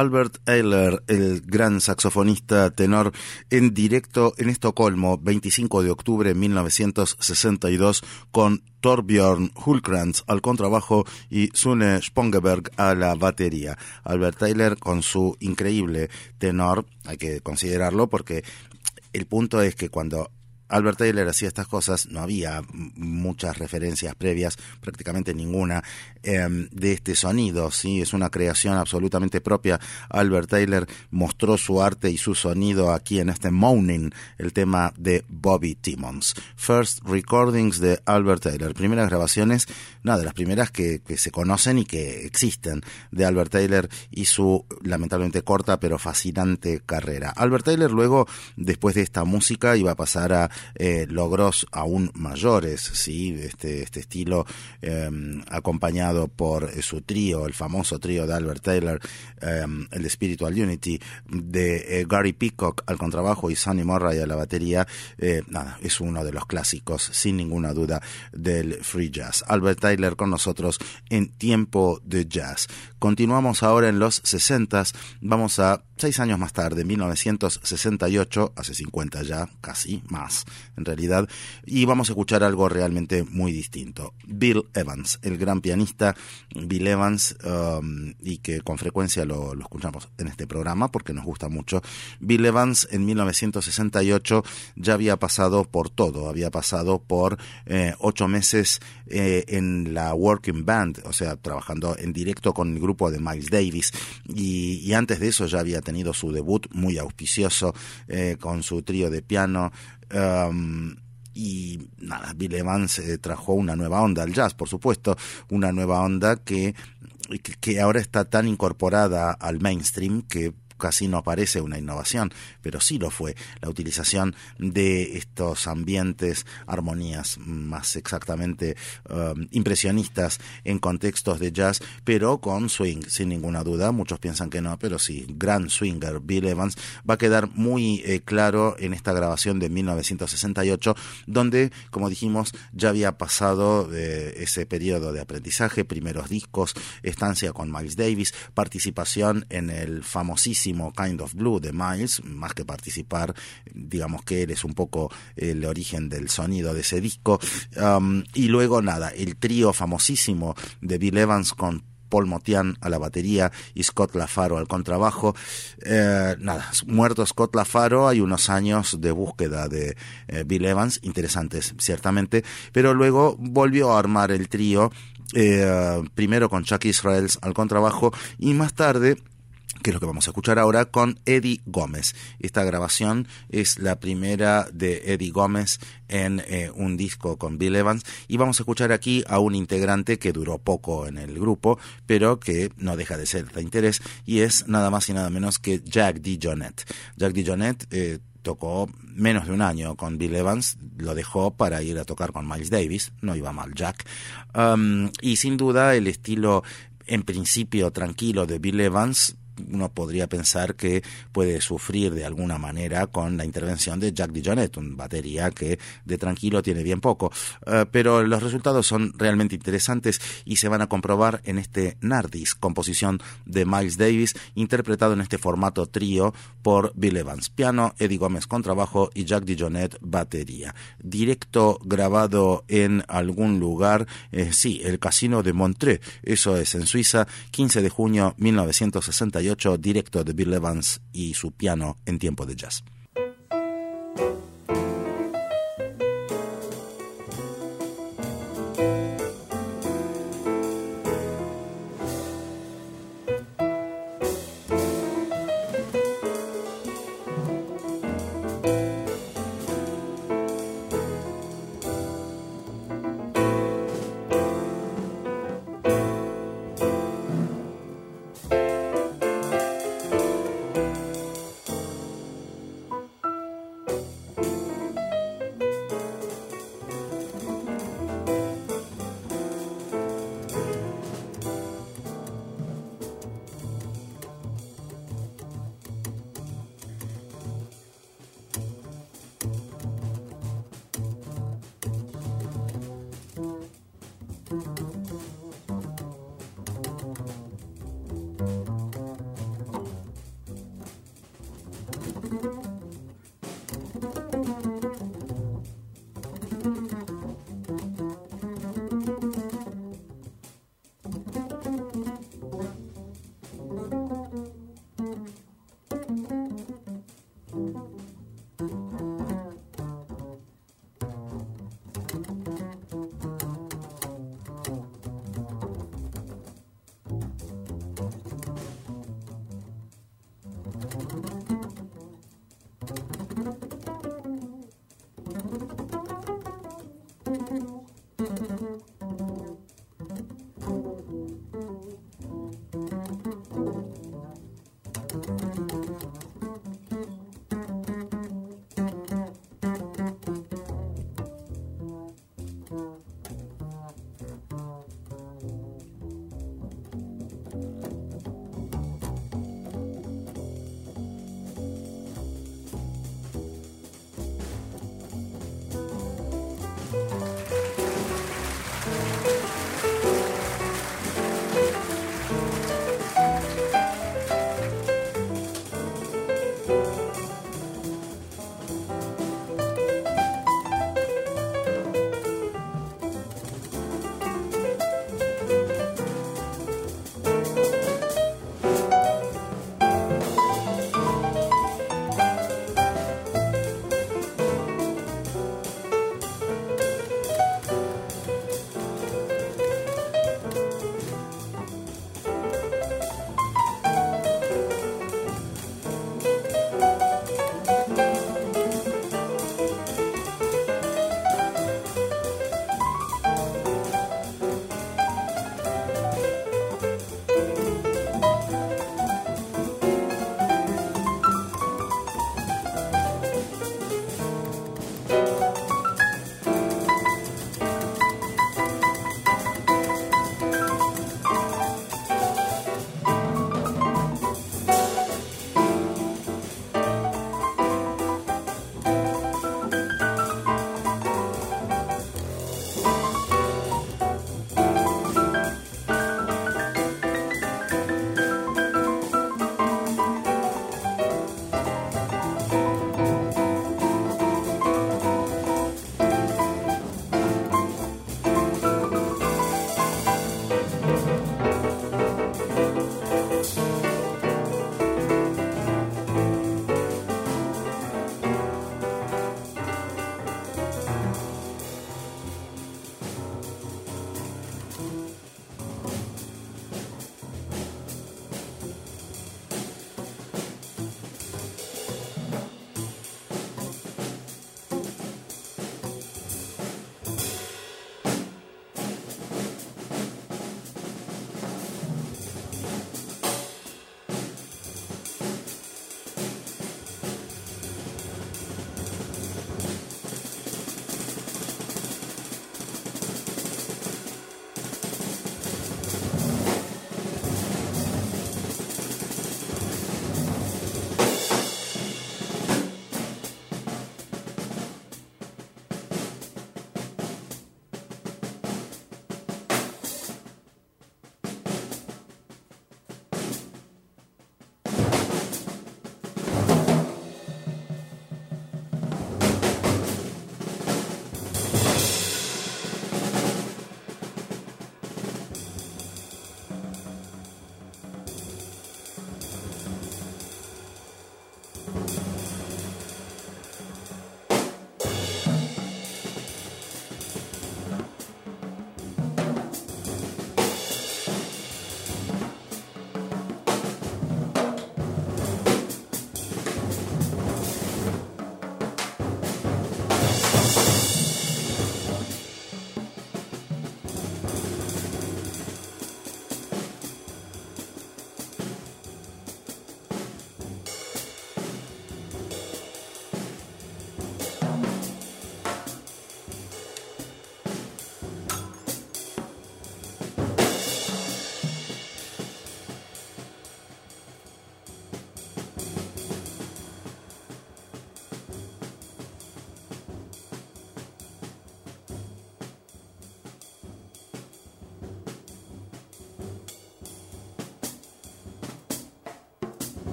Speaker 1: Albert Ayler, el gran saxofonista tenor, en directo en Estocolmo, veinticinco de octubre de mil novecientos sesenta y dos, con Torbjörn Hultkrantz al contrabajo y Sune Spongeberg a la batería. Albert Ayler con su increíble tenor, hay que considerarlo porque el punto es que cuando Albert Ayler hacía estas cosas, no había muchas referencias previas, prácticamente ninguna, eh, de este sonido, ¿sí? Es una creación absolutamente propia. Albert Ayler mostró su arte y su sonido aquí en este Moaning, el tema de Bobby Timmons. First Recordings de Albert Ayler, primeras grabaciones, nada, de las primeras que, que se conocen y que existen de Albert Ayler y su lamentablemente corta pero fascinante carrera. Albert Ayler luego, después de esta música, iba a pasar a Eh, logros aún mayores, sí, este, este estilo eh, acompañado por eh, su trío, el famoso trío de Albert Ayler, eh, el de Spiritual Unity, de eh, Gary Peacock al contrabajo y Sonny Murray a la batería. Eh, nada, es uno de los clásicos, sin ninguna duda, del free jazz. Albert Ayler con nosotros en Tiempo de Jazz. Continuamos ahora en los sesentas, vamos a seis años más tarde, mil novecientos sesenta y ocho, hace cincuenta ya, casi más en realidad, y vamos a escuchar algo realmente muy distinto. Bill Evans, el gran pianista Bill Evans, um, y que con frecuencia lo, lo escuchamos en este programa porque nos gusta mucho. Bill Evans en mil novecientos sesenta y ocho ya había pasado por todo, había pasado por eh, ocho meses eh, en la Working Band, o sea, trabajando en directo con el grupo de Miles Davis, y, y antes de eso ya había tenido su debut muy auspicioso eh, con su trío de piano. Um, y nada, Bill Evans eh, trajo una nueva onda al jazz, por supuesto, una nueva onda que, que, que ahora está tan incorporada al mainstream que casi no parece una innovación, pero sí lo fue, la utilización de estos ambientes, armonías más exactamente um, impresionistas en contextos de jazz, pero con swing, sin ninguna duda. Muchos piensan que no, pero sí, gran swinger Bill Evans. Va a quedar muy eh, claro en esta grabación de mil novecientos sesenta y ocho, donde, como dijimos, ya había pasado eh, ese periodo de aprendizaje, primeros discos, estancia con Miles Davis, participación en el famosísimo Kind of Blue de Miles, más que participar, digamos que él es un poco el origen del sonido de ese disco, um, y luego nada, el trío famosísimo de Bill Evans con Paul Motian a la batería y Scott LaFaro al contrabajo. Eh, nada, muerto Scott LaFaro, hay unos años de búsqueda de eh, Bill Evans, interesantes ciertamente, pero luego volvió a armar el trío, eh, primero con Chuck Israels al contrabajo y más tarde, que es lo que vamos a escuchar ahora, con Eddie Gómez. Esta grabación es la primera de Eddie Gómez en eh, un disco con Bill Evans, y vamos a escuchar aquí a un integrante que duró poco en el grupo, pero que no deja de ser de interés, y es nada más y nada menos que Jack DeJohnette. Jack DeJohnette eh, tocó menos de un año con Bill Evans, lo dejó para ir a tocar con Miles Davis, no iba mal Jack, um, y sin duda el estilo en principio tranquilo de Bill Evans, uno podría pensar que puede sufrir de alguna manera con la intervención de Jack DeJohnette, un batería que de tranquilo tiene bien poco, uh, pero los resultados son realmente interesantes y se van a comprobar en este Nardis, composición de Miles Davis, interpretado en este formato trío por Bill Evans, piano, Eddie Gómez contrabajo y Jack DeJohnette batería. Directo grabado en algún lugar, eh, sí, el Casino de Montreux, eso es en Suiza, quince de junio mil novecientos sesenta y ocho, directo de Bill Evans y su piano en Tiempo de Jazz.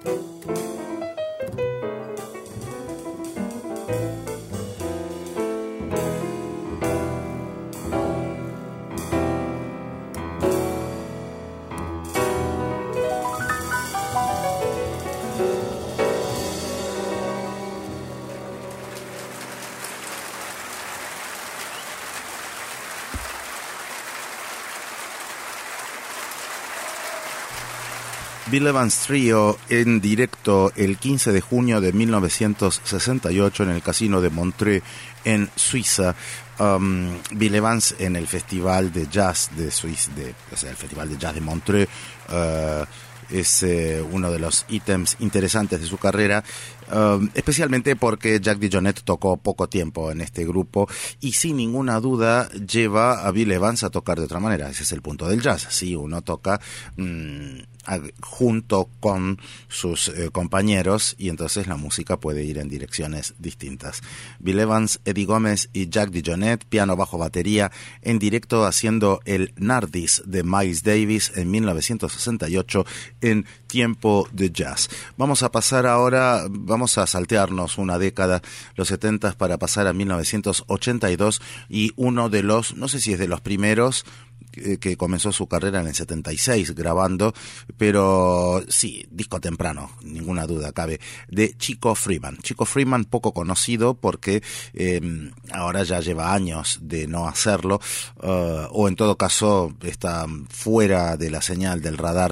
Speaker 1: Bill Evans Trio en directo el quince de junio de mil novecientos sesenta y ocho en el Casino de Montreux en Suiza. Um, Bill Evans en el Festival de Jazz de Suiza, de, o sea, el Festival de Jazz de Montreux, uh, es eh, uno de los ítems interesantes de su carrera, uh, especialmente porque Jack DeJohnette tocó poco tiempo en este grupo y sin ninguna duda lleva a Bill Evans a tocar de otra manera. Ese es el punto del jazz. Si uno toca mmm, a, junto con sus eh, compañeros y entonces la música puede ir en direcciones distintas. Bill Evans, Eddie Gómez y Jack DeJohnette, piano, bajo, batería, en directo haciendo el Nardis de Miles Davis en mil novecientos sesenta y ocho en Tiempo de Jazz. Vamos a pasar ahora, vamos a saltearnos una década, los setentas, para pasar a mil novecientos ochenta y dos, y uno de los, no sé si es de los primeros, que comenzó su carrera en el setenta y seis grabando, pero sí, disco temprano, ninguna duda cabe, de Chico Freeman. Chico Freeman, poco conocido porque eh, ahora ya lleva años de no hacerlo, uh, o en todo caso está fuera de la señal del radar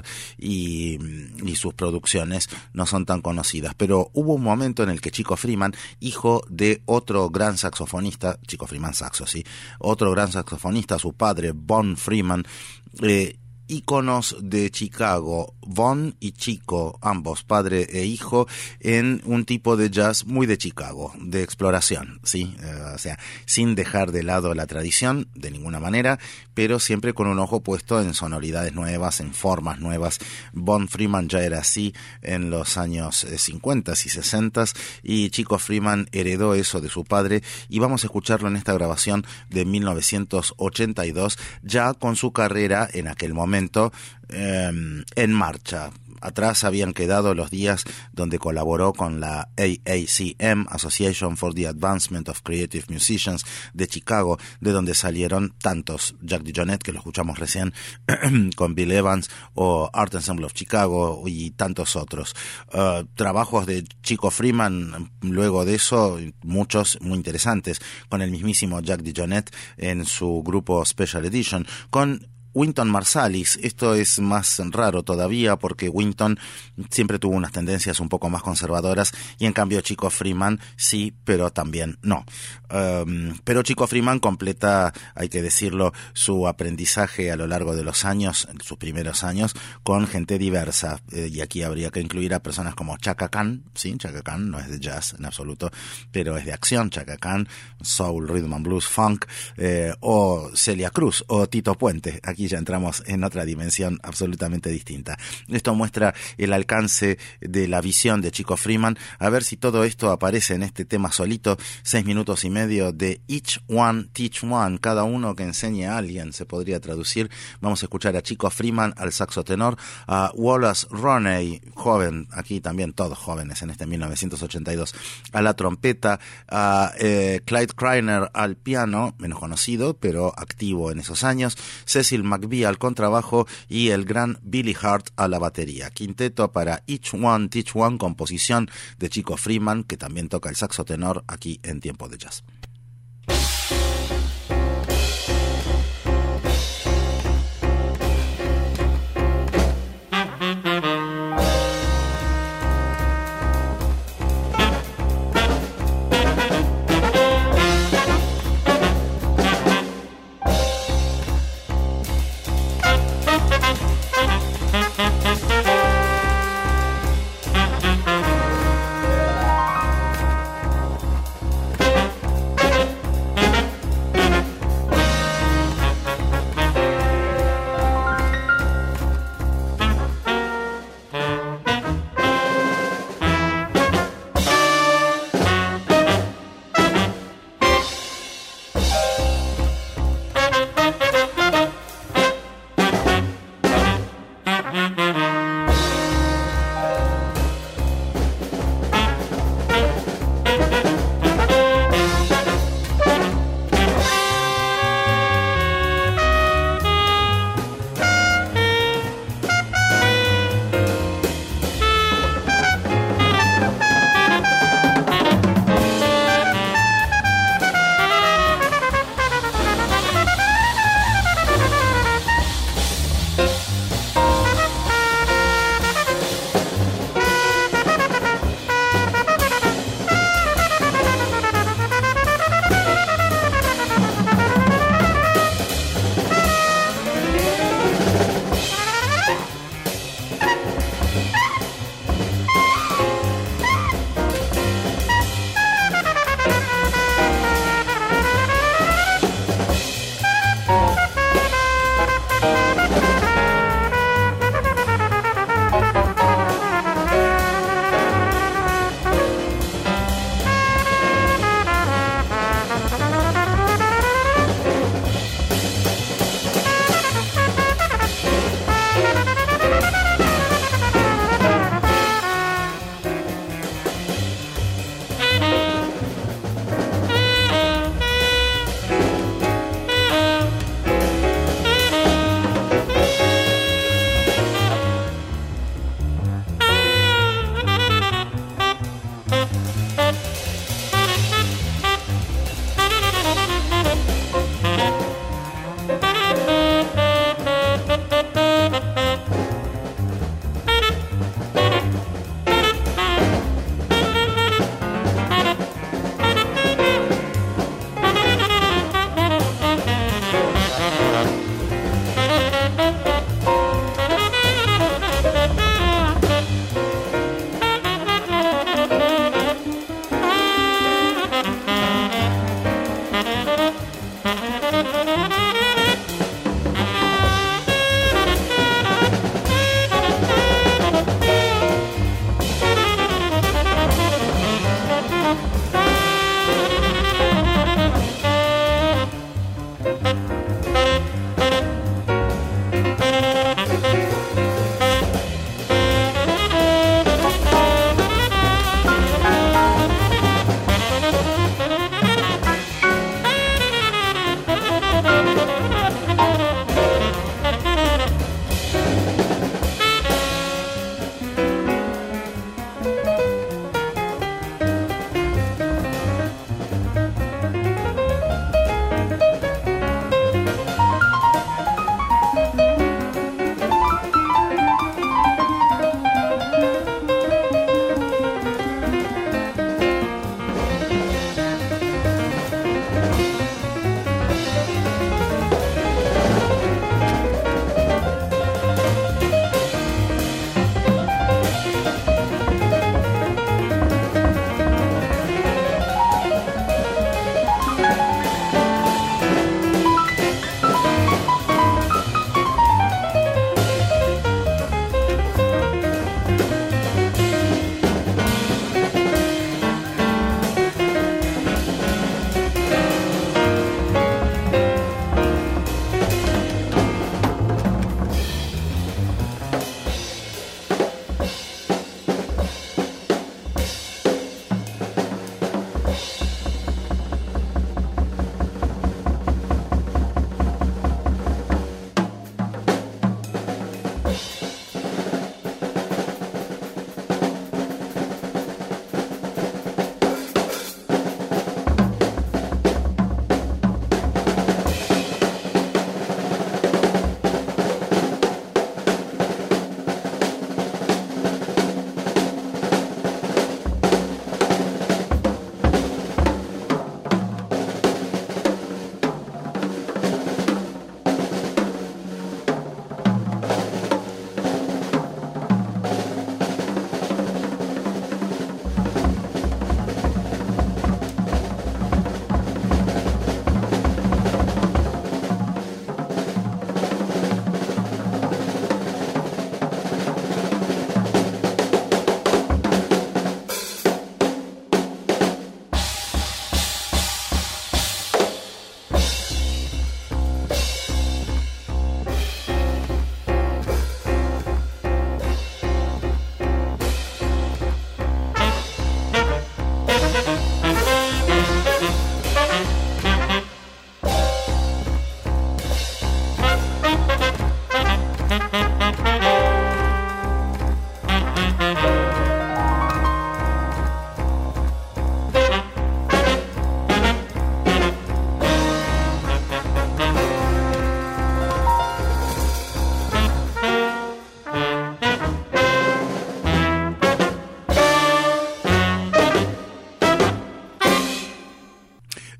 Speaker 1: y, y sus producciones no son tan conocidas. Pero hubo un momento en el que Chico Freeman, hijo de otro gran saxofonista, Chico Freeman saxo, sí, otro gran saxofonista, su padre, Von Freeman, eh, íconos de Chicago, Von y Chico, ambos, padre e hijo, en un tipo de jazz muy de Chicago, de exploración, ¿sí? Uh, o sea, sin dejar de lado la tradición, de ninguna manera, pero siempre con un ojo puesto en sonoridades nuevas, en formas nuevas. Von Freeman ya era así en los años cincuenta y sesenta, y Chico Freeman heredó eso de su padre, y vamos a escucharlo en esta grabación de mil novecientos ochenta y dos, ya con su carrera en aquel momento Eh, en marcha. Atrás habían quedado los días donde colaboró con la A A C M, Association for the Advancement of Creative Musicians de Chicago, de donde salieron tantos, Jack DeJohnette, que lo escuchamos recién, con Bill Evans, o Art Ensemble of Chicago y tantos otros. Uh, trabajos de Chico Freeman, luego de eso, muchos muy interesantes, con el mismísimo Jack DeJohnette en su grupo Special Edition, con Wynton Marsalis. Esto es más raro todavía porque Wynton siempre tuvo unas tendencias un poco más conservadoras y en cambio Chico Freeman sí, pero también no. Um, pero Chico Freeman completa, hay que decirlo, su aprendizaje a lo largo de los años, sus primeros años, con gente diversa, eh, y aquí habría que incluir a personas como Chaka Khan, sí, Chaka Khan no es de jazz en absoluto, pero es de acción, Chaka Khan, soul, rhythm and blues, funk, eh, o Celia Cruz, o Tito Puente. Aquí ya entramos en otra dimensión absolutamente distinta. Esto muestra el alcance de la visión de Chico Freeman. A ver si todo esto aparece en este tema solito, seis minutos y medio de Each One Teach One, cada uno que enseñe a alguien, se podría traducir. Vamos a escuchar a Chico Freeman al saxo tenor, a Wallace Roney, joven, aquí también todos jóvenes en este mil novecientos ochenta y dos, a la trompeta, a eh, Clyde Kreiner al piano, menos conocido, pero activo en esos años, Cecil McVie al contrabajo y el gran Billy Hart a la batería. Quinteto para Each One Teach One, composición de Chico Freeman, que también toca el saxo tenor aquí en Tiempo de Jazz.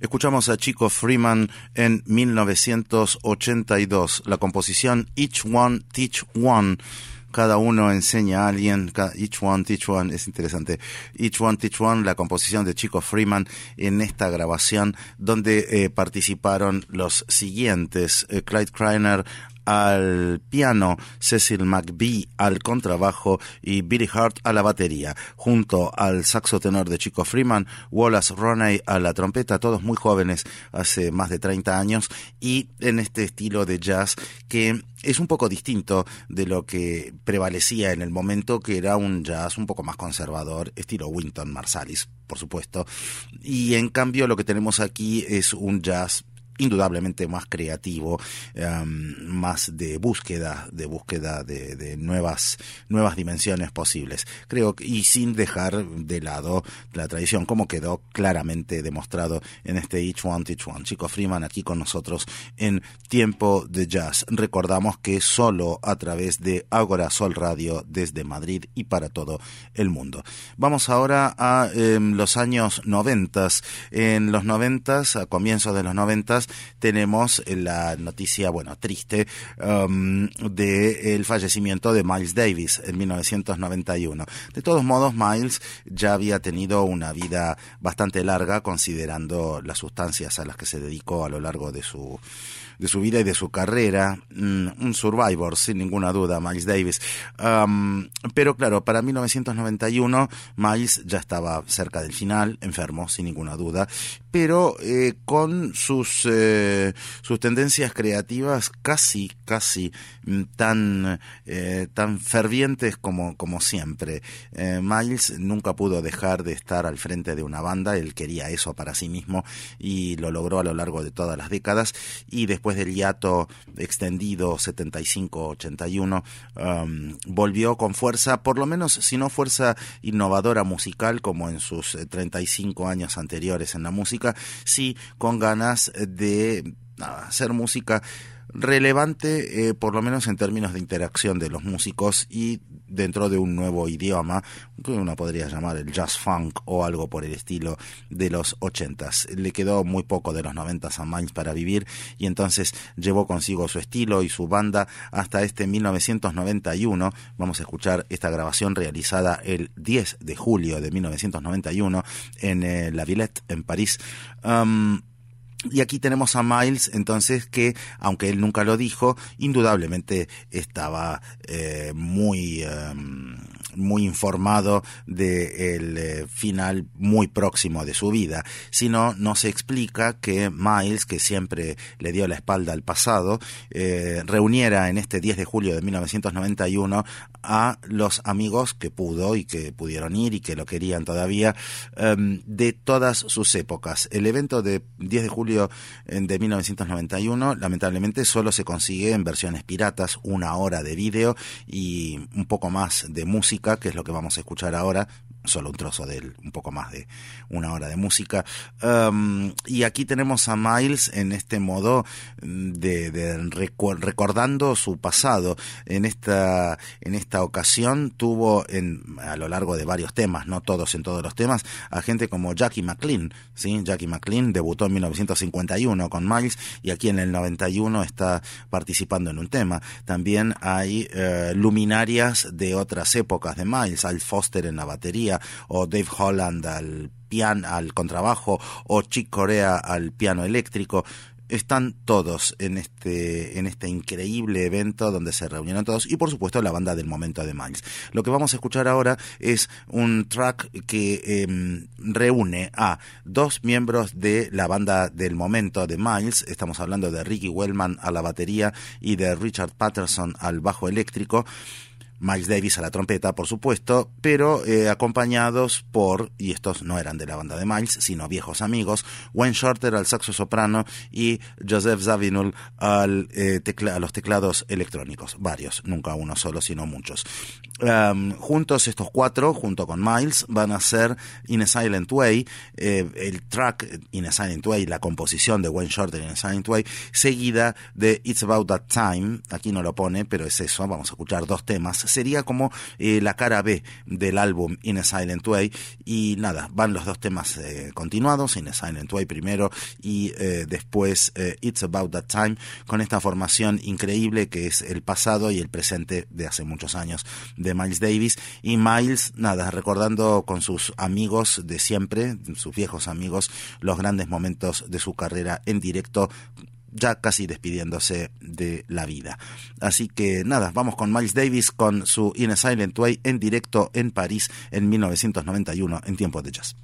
Speaker 1: Escuchamos a Chico Freeman en mil novecientos ochenta y dos, la composición Each One Teach One. Cada uno enseña a alguien, each one teach one, es interesante. Each One Teach One, la composición de Chico Freeman en esta grabación, donde eh, participaron los siguientes: eh, Clyde Kreiner al piano, Cecil McBee al contrabajo y Billy Hart a la batería, junto al saxo tenor de Chico Freeman, Wallace Roney a la trompeta, todos muy jóvenes, hace más de treinta años, y en este estilo de jazz que es un poco distinto de lo que prevalecía en el momento, que era un jazz un poco más conservador, estilo Wynton Marsalis, por supuesto, y en cambio lo que tenemos aquí es un jazz indudablemente más creativo, um, más de búsqueda, de búsqueda de, de nuevas, nuevas dimensiones posibles. Creo que, y sin dejar de lado la tradición, como quedó claramente demostrado en este Each One Teach One. Chico Freeman aquí con nosotros en Tiempo de Jazz. Recordamos que solo a través de Agora Sol Radio desde Madrid y para todo el mundo. Vamos ahora a eh, los años noventas. En los noventas, a comienzos de los noventas, tenemos la noticia, bueno, triste, um, del fallecimiento de Miles Davis en mil novecientos noventa y uno. De todos modos, Miles ya había tenido una vida bastante larga, considerando las sustancias a las que se dedicó a lo largo de su de su vida y de su carrera, un survivor sin ninguna duda, Miles Davis. Um, pero claro, para mil novecientos noventa y uno Miles ya estaba cerca del final, enfermo sin ninguna duda, pero eh, con sus eh, sus tendencias creativas casi casi tan eh, tan fervientes como como siempre. Eh, Miles nunca pudo dejar de estar al frente de una banda, él quería eso para sí mismo y lo logró a lo largo de todas las décadas, y después del hiato extendido setenta y cinco ochenta y uno, um, volvió con fuerza, por lo menos si no fuerza innovadora musical como en sus treinta y cinco años anteriores en la música, sí con ganas de nada, hacer música relevante, eh, por lo menos en términos de interacción de los músicos y dentro de un nuevo idioma que uno podría llamar el jazz funk o algo por el estilo de los ochentas. Le quedó muy poco de los noventas a Miles para vivir, y entonces llevó consigo su estilo y su banda hasta este mil novecientos noventa y uno. Vamos a escuchar esta grabación realizada el diez de julio de mil novecientos noventa y uno en eh, La Villette, en París. Um, Y aquí tenemos a Miles, entonces, que, aunque él nunca lo dijo, indudablemente estaba eh, muy eh, muy informado del eh, final muy próximo de su vida. Si no, no se explica que Miles, que siempre le dio la espalda al pasado, eh, reuniera en este diez de julio de mil novecientos noventa y uno a los amigos que pudo y que pudieron ir y que lo querían todavía, um, de todas sus épocas. El evento de diez de julio de mil novecientos noventa y uno lamentablemente solo se consigue en versiones piratas, una hora de vídeo y un poco más de música, que es lo que vamos a escuchar ahora, solo un trozo de él, un poco más de una hora de música. Um, y aquí tenemos a Miles en este modo de, de recu- recordando su pasado. En esta en esta ocasión tuvo en a lo largo de varios temas, no todos en todos los temas, a gente como Jackie McLean, ¿sí? Jackie McLean debutó en mil novecientos cincuenta y uno con Miles y aquí en el noventa y uno está participando en un tema. También hay eh, luminarias de otras épocas de Miles, Al Foster en la batería, o Dave Holland al piano, al contrabajo, o Chick Corea al piano eléctrico. Están todos en este en este increíble evento donde se reunieron todos, y por supuesto la banda del momento de Miles. Lo que vamos a escuchar ahora es un track que eh, reúne a dos miembros de la banda del momento de Miles. Estamos hablando de Ricky Wellman a la batería y de Richard Patterson al bajo eléctrico. Miles Davis a la trompeta, por supuesto, pero eh, acompañados por, y estos no eran de la banda de Miles, sino viejos amigos, Wayne Shorter al saxo soprano y Joseph Zawinul al, eh, tecla, a los teclados electrónicos, varios, nunca uno solo, sino muchos. Um, juntos estos cuatro, junto con Miles, van a hacer In a Silent Way, eh, el track In a Silent Way, la composición de Wayne Shorter In a Silent Way, seguida de It's About That Time. Aquí no lo pone, pero es eso, vamos a escuchar dos temas sería como eh, la cara B del álbum In a Silent Way. Y nada, van los dos temas eh, continuados, In a Silent Way primero y eh, después eh, It's About That Time, con esta formación increíble que es el pasado y el presente de hace muchos años de Miles Davis. Y Miles, nada, recordando con sus amigos de siempre, sus viejos amigos, los grandes momentos de su carrera en directo, ya casi despidiéndose de la vida. Así que nada, vamos con Miles Davis con su In a Silent Way en directo en París en mil novecientos noventa y uno en Tiempo de Jazz.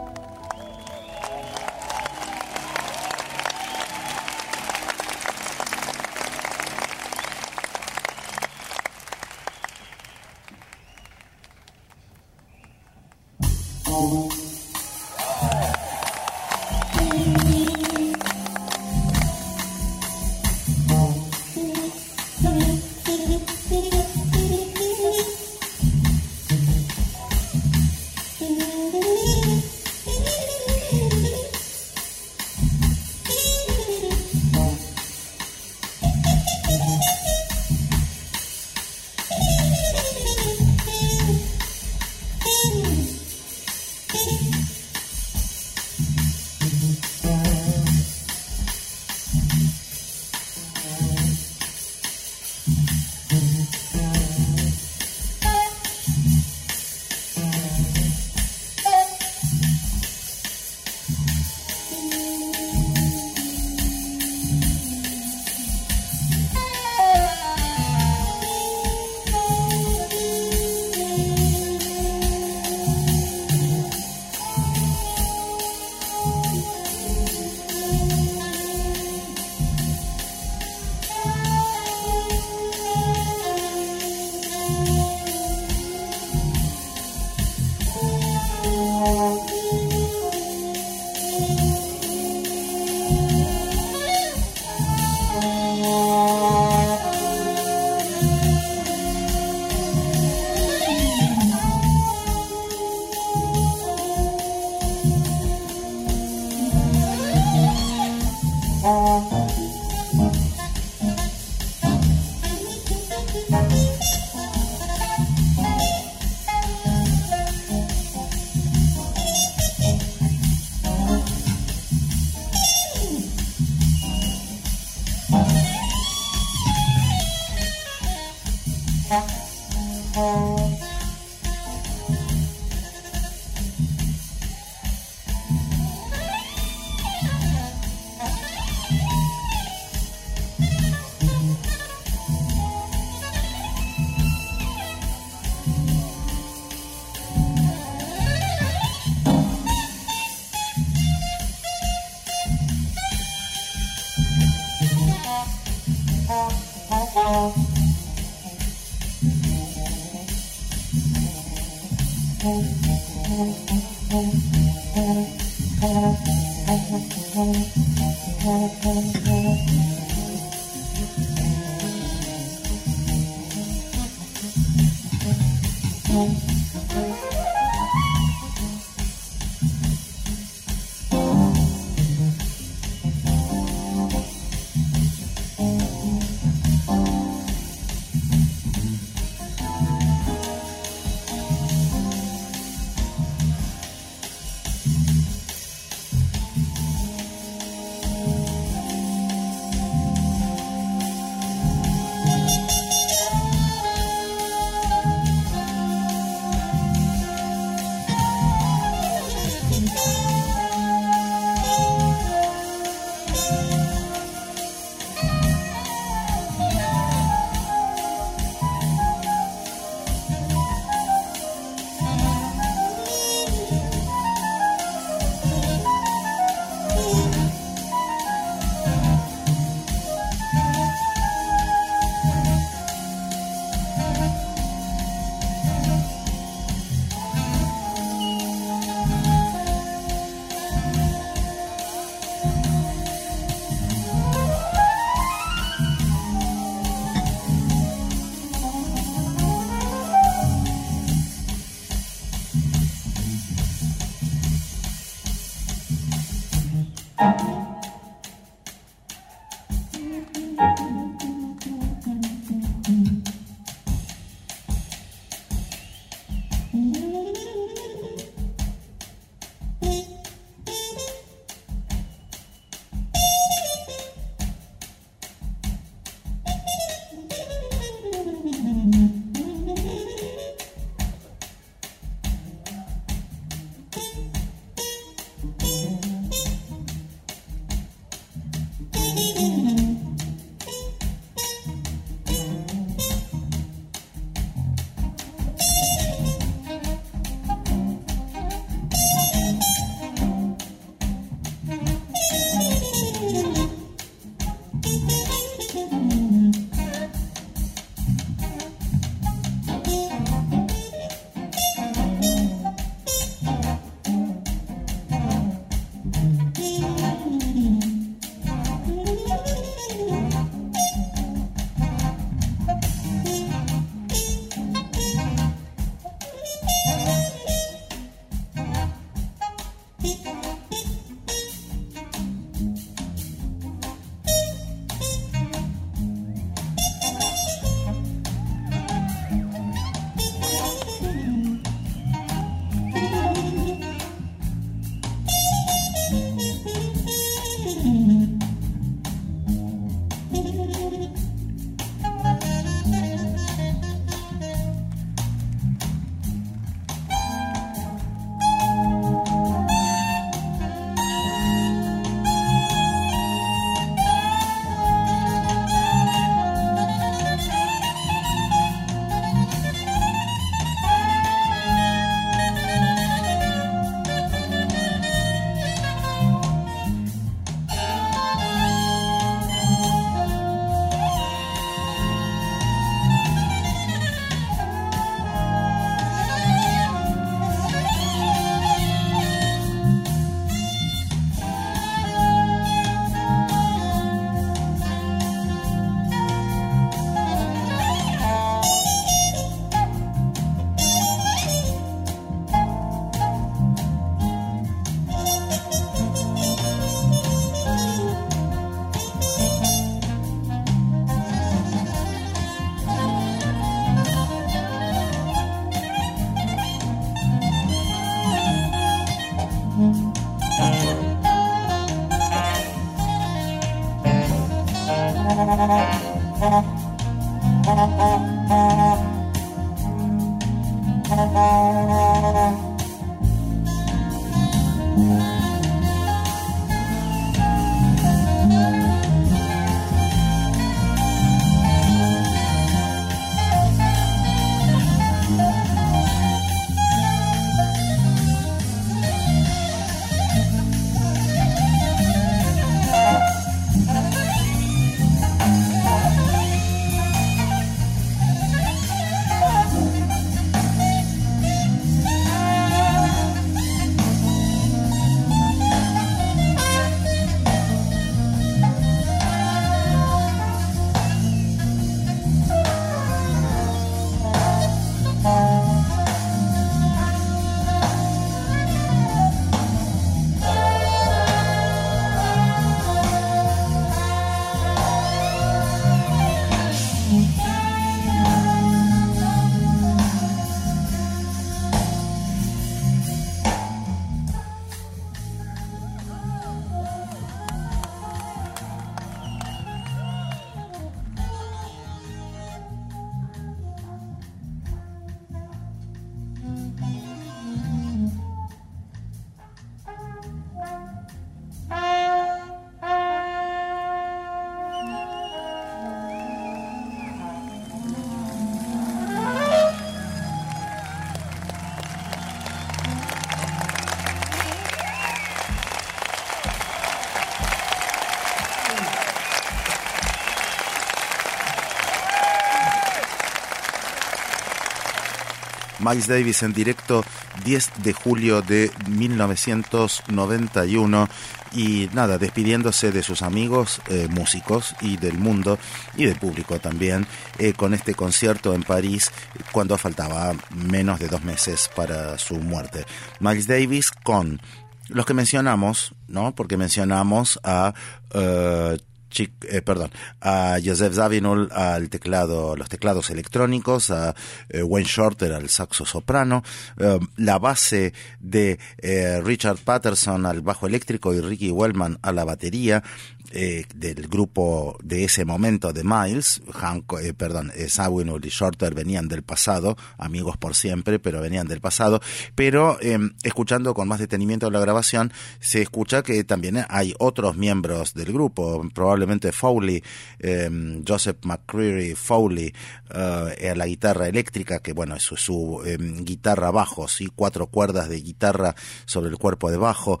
Speaker 1: Miles Davis en directo, diez de julio de mil novecientos noventa y uno, y nada, despidiéndose de sus amigos eh, músicos y del mundo y del público también, eh, con este concierto en París cuando faltaba menos de dos meses para su muerte. Miles Davis con los que mencionamos, ¿no? Porque mencionamos a uh, Chick, eh, perdón, a Joseph Zawinul al teclado, los teclados electrónicos, a eh, Wayne Shorter al saxo soprano, eh, la base de eh, Richard Patterson al bajo eléctrico y Ricky Wellman a la batería. Eh, del grupo de ese momento de Miles, Hank, eh, perdón, eh, Zawinul y Shorter venían del pasado, amigos por siempre, pero venían del pasado, pero eh, escuchando con más detenimiento la grabación, se escucha que también hay otros miembros del grupo, probablemente Foley, eh, Joseph McCreary Foley, eh, a la guitarra eléctrica, que bueno, es su, su eh, guitarra bajo, sí, cuatro cuerdas de guitarra sobre el cuerpo de bajo.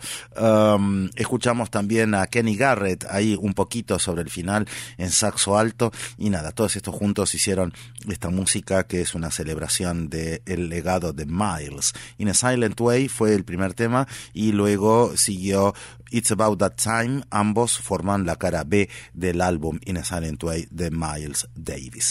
Speaker 1: Um, escuchamos también a Kenny Garrett, ahí un poquito sobre el final en saxo alto, y nada, todos estos juntos hicieron esta música que es una celebración del legado de Miles. In a Silent Way fue el primer tema y luego siguió It's About That Time. Ambos forman la cara B del álbum In a Silent Way de Miles Davis.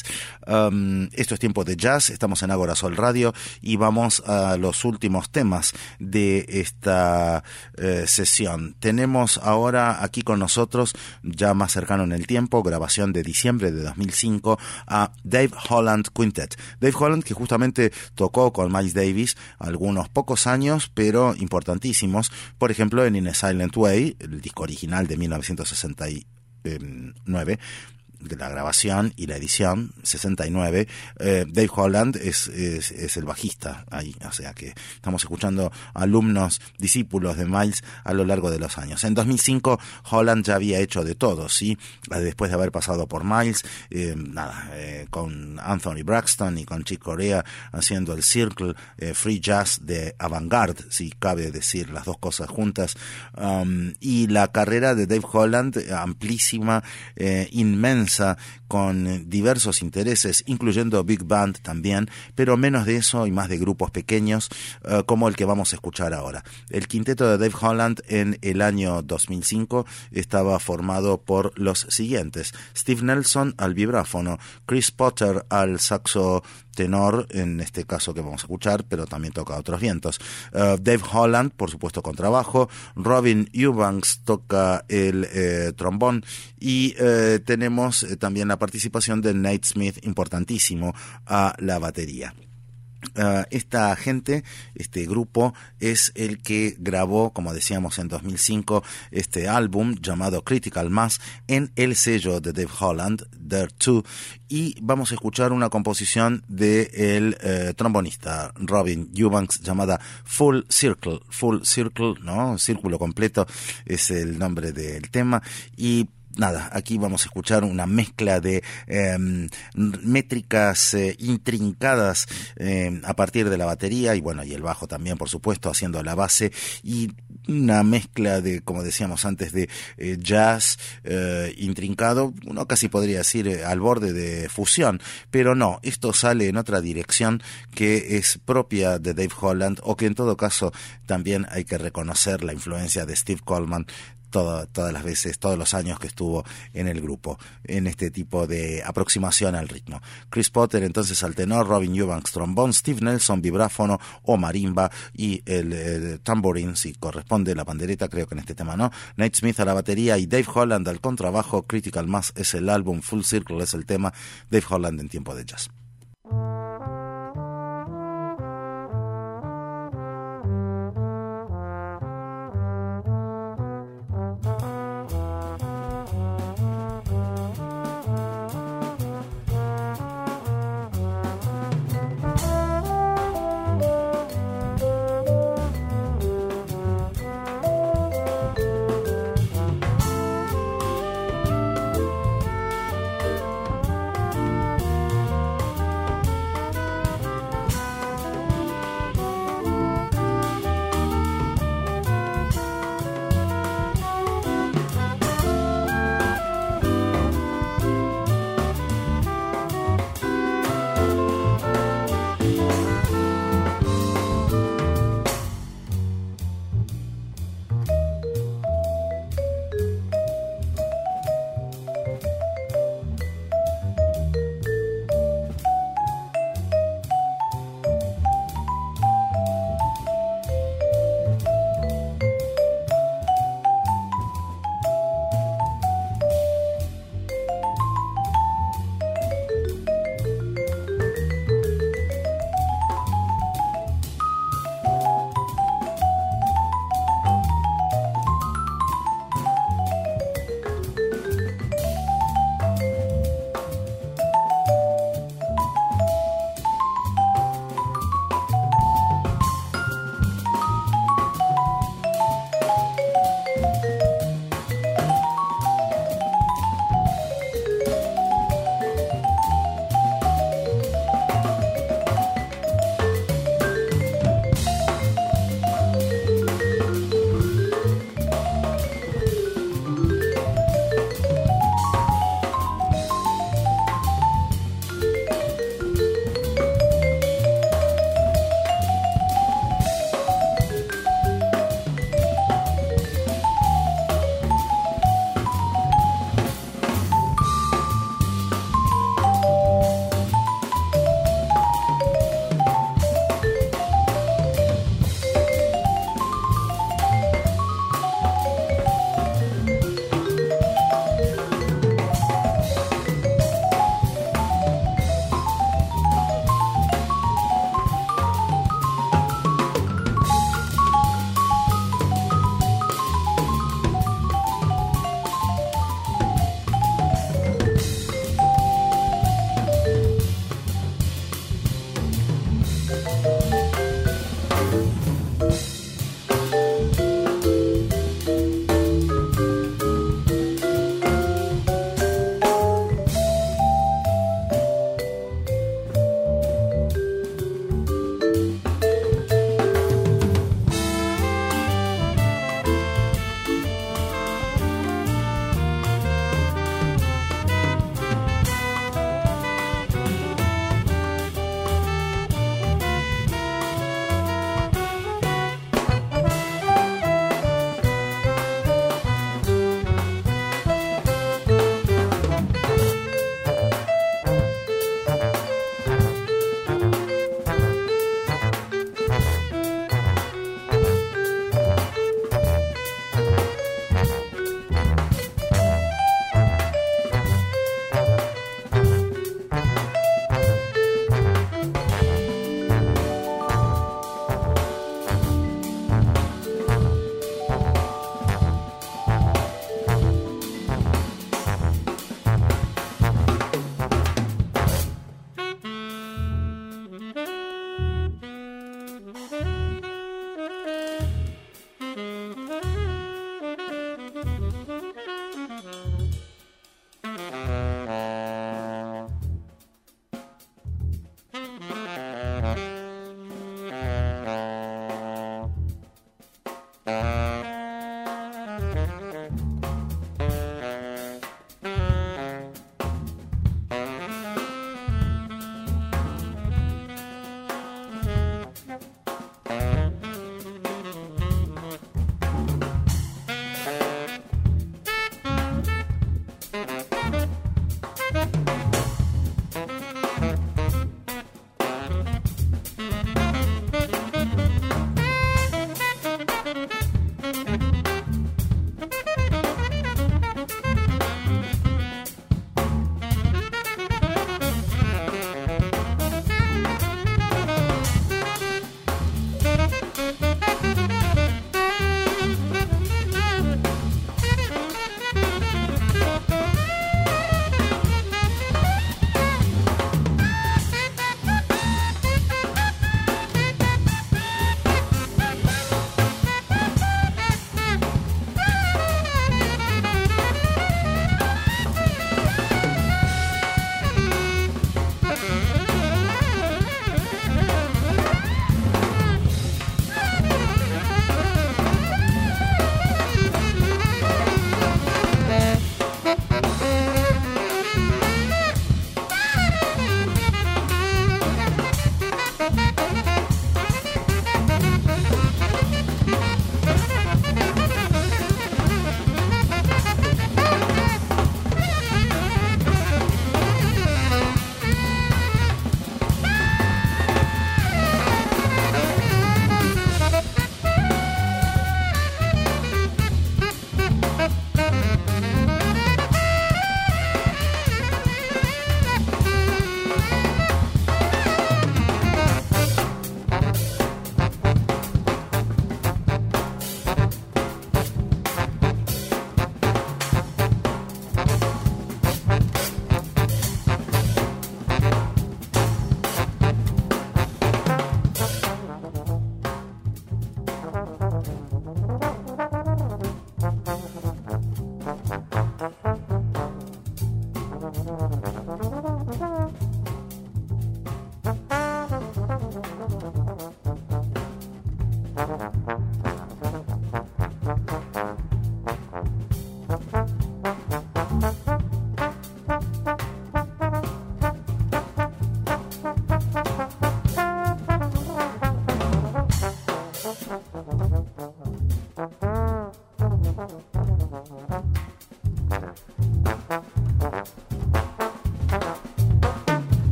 Speaker 1: Um, esto es Tiempo de Jazz, estamos en Agora Sol Radio y vamos a los últimos temas de esta eh, sesión. Tenemos ahora aquí con nosotros, ya más cercano en el tiempo, grabación de diciembre de dos mil cinco, a Dave Holland Quintet. Dave Holland, que justamente tocó con Miles Davis algunos pocos años, pero importantísimos, por ejemplo en In a Silent Way, el disco original de mil novecientos sesenta y nueve, de la grabación y la edición sesenta y nueve, eh, Dave Holland es, es, es el bajista ahí, o sea que estamos escuchando alumnos, discípulos de Miles a lo largo de los años. En dos mil cinco Holland ya había hecho de todo, sí, después de haber pasado por Miles, eh, nada, eh, con Anthony Braxton y con Chick Corea haciendo el Circle, eh, Free Jazz de Avantgarde, si cabe decir las dos cosas juntas, um, y la carrera de Dave Holland amplísima, eh, inmensa, con diversos intereses, incluyendo Big Band también, pero menos de eso y más de grupos pequeños, uh, como el que vamos a escuchar ahora. El quinteto de Dave Holland en el año dos mil cinco estaba formado por los siguientes: Steve Nelson al vibráfono, Chris Potter al saxo tenor, en este caso que vamos a escuchar, pero también toca otros vientos. Uh, Dave Holland, por supuesto, contrabajo. Robin Eubanks toca el eh, trombón y eh, tenemos eh, también la participación de Nate Smith, importantísimo, a la batería. Uh, esta gente, este grupo, es el que grabó, como decíamos, en dos mil cinco este álbum llamado Critical Mass en el sello de Dave Holland, There Too, y vamos a escuchar una composición de el eh, trombonista Robin Eubanks llamada Full Circle. Full Circle, ¿no? Círculo completo es el nombre del tema, y nada, aquí vamos a escuchar una mezcla de eh, métricas eh, intrincadas eh, a partir de la batería y bueno, y el bajo también, por supuesto, haciendo la base, y una mezcla de, como decíamos antes, de eh, jazz eh, intrincado, uno casi podría decir eh, al borde de fusión, pero no, esto sale en otra dirección que es propia de Dave Holland, o que en todo caso también hay que reconocer la influencia de Steve Coleman Todo, todas las veces, todos los años que estuvo en el grupo, en este tipo de aproximación al ritmo. Chris Potter entonces al tenor, Robin Eubanks trombón, Steve Nelson vibráfono o marimba, y el, el tamborín, si corresponde, la pandereta, creo que en este tema no, Nate Smith a la batería y Dave Holland al contrabajo. Critical Mass es el álbum, Full Circle es el tema, Dave Holland en Tiempo de Jazz.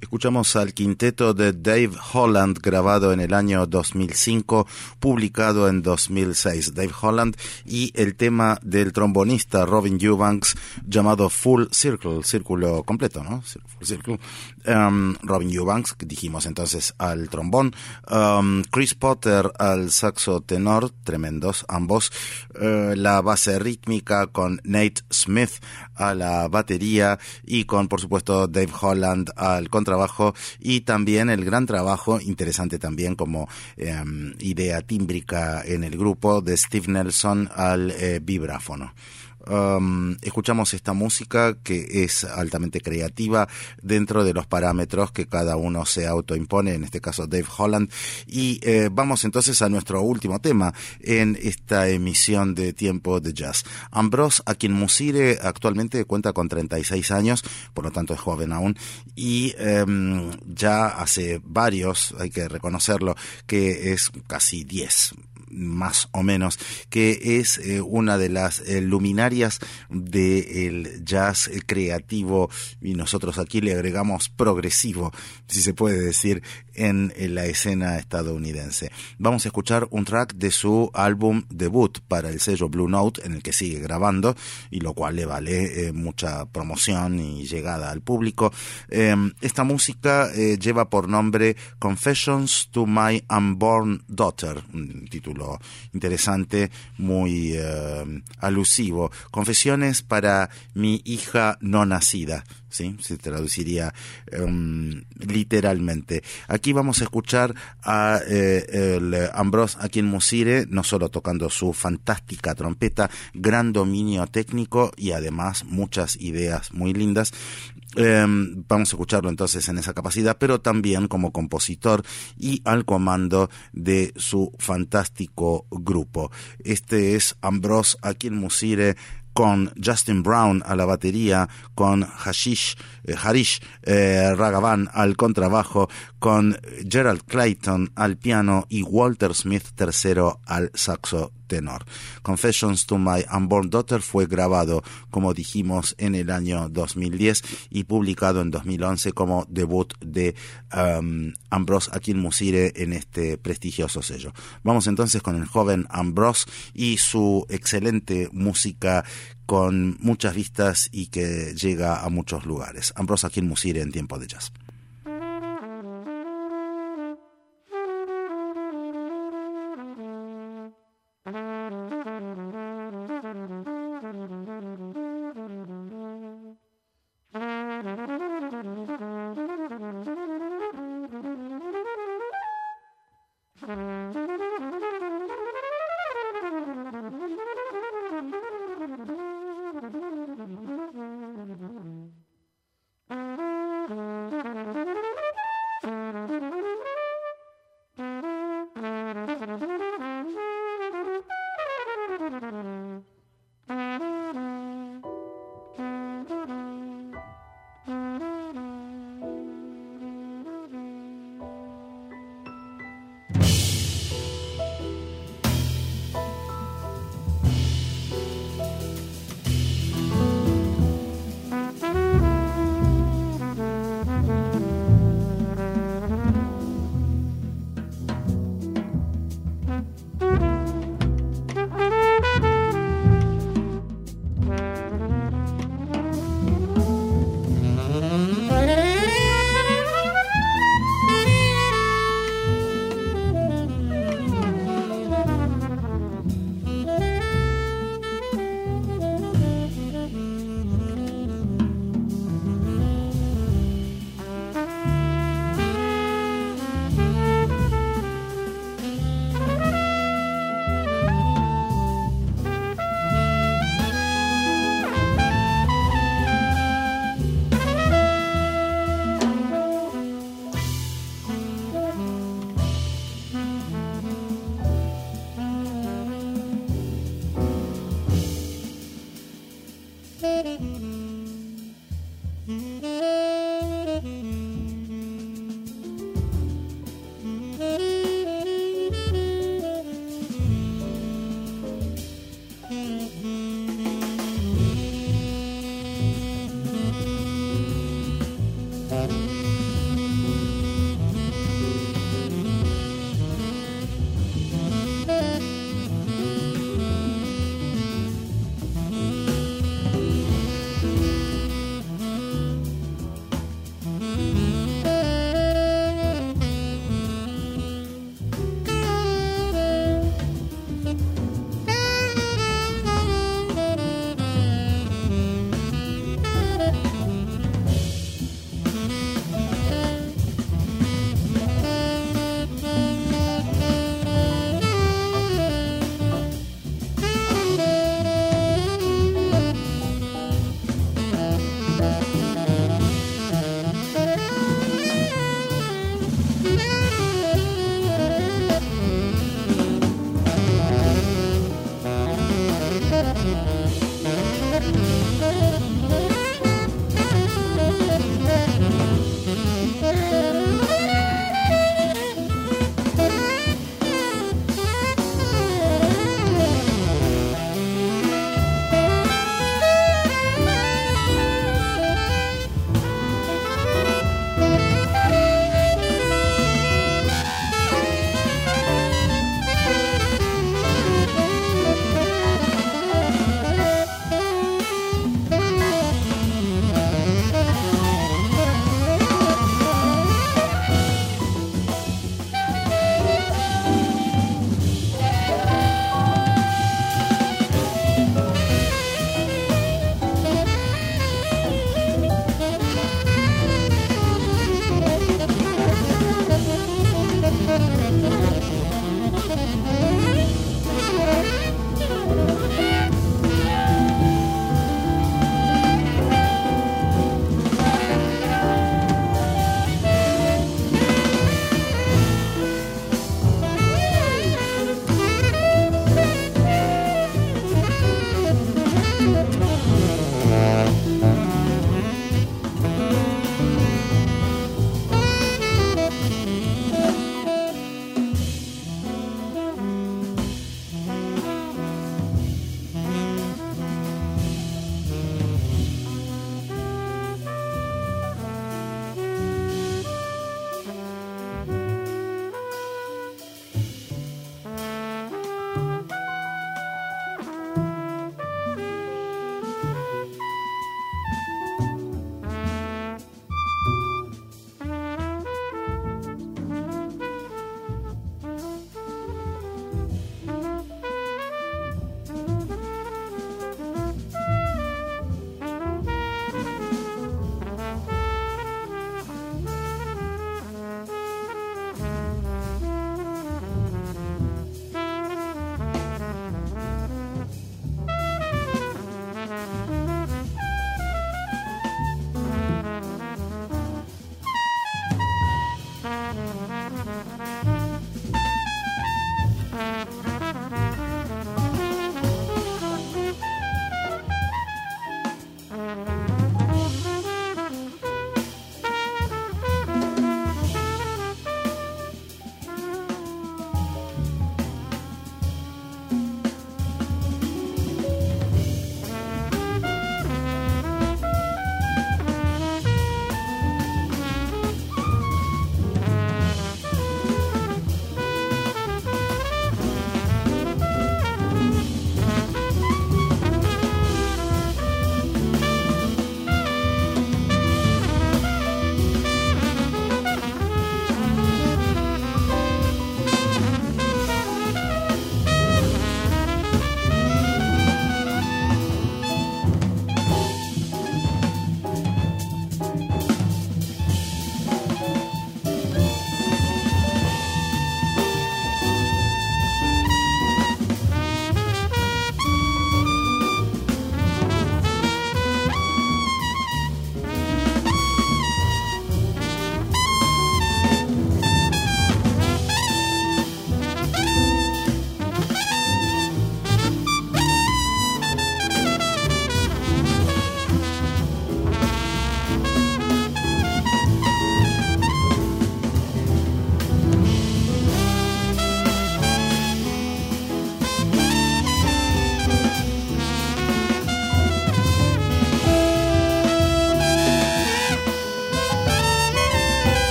Speaker 1: Escuchamos al quinteto de Dave Holland, grabado en el año dos mil cinco, publicado en dos mil seis. Dave Holland y el tema del trombonista Robin Eubanks, llamado Full Circle, círculo completo, ¿no? Full Circle. Um, Robin Eubanks, que dijimos entonces, al trombón. Um, Chris Potter al saxo tenor, tremendos ambos. Uh, la base rítmica con Nate Smith a la batería y con, por supuesto, Dave Holland al contrabajo. Trabajo y también el gran trabajo, interesante también como eh, idea tímbrica en el grupo, de Steve Nelson al eh, vibráfono. Um, escuchamos esta música que es altamente creativa dentro de los parámetros que cada uno se autoimpone, en este caso Dave Holland, y eh, vamos entonces a nuestro último tema en esta emisión de Tiempo de Jazz. Ambros Akinmusire actualmente cuenta con treinta y seis años, por lo tanto es joven aún, y eh, ya hace varios, hay que reconocerlo, que es casi diez más o menos, que es eh, una de las eh, luminarias del jazz eh, creativo, y nosotros aquí le agregamos progresivo, si se puede decir, en, en la escena estadounidense. Vamos a escuchar un track de su álbum debut para el sello Blue Note, en el que sigue grabando, y lo cual le vale eh, mucha promoción y llegada al público. Eh, esta música eh, lleva por nombre Confessions to My Unborn Daughter, un título interesante, muy eh, alusivo. Confesiones para mi hija no nacida, ¿sí? Se traduciría um, literalmente. Aquí vamos a escuchar a eh, el Ambros Akinmusire, no solo tocando su fantástica trompeta, gran dominio técnico y además muchas ideas muy lindas. Eh, vamos a escucharlo entonces en esa capacidad, pero también como compositor y al comando de su fantástico grupo. Este es Ambros Akinmusire con Justin Brown a la batería, con Hashish, eh, Harish eh, Raghavan al contrabajo, con Gerald Clayton al piano y Walter Smith tercero al saxo tenor. Confessions to My Unborn Daughter fue grabado, como dijimos, en el año dos mil diez y publicado en dos mil once como debut de um, Ambros Akinmusire en este prestigioso sello. Vamos entonces con el joven Ambros y su excelente música con muchas vistas y que llega a muchos lugares. Ambros Akinmusire en Tiempo de Jazz.
Speaker 2: Thank you.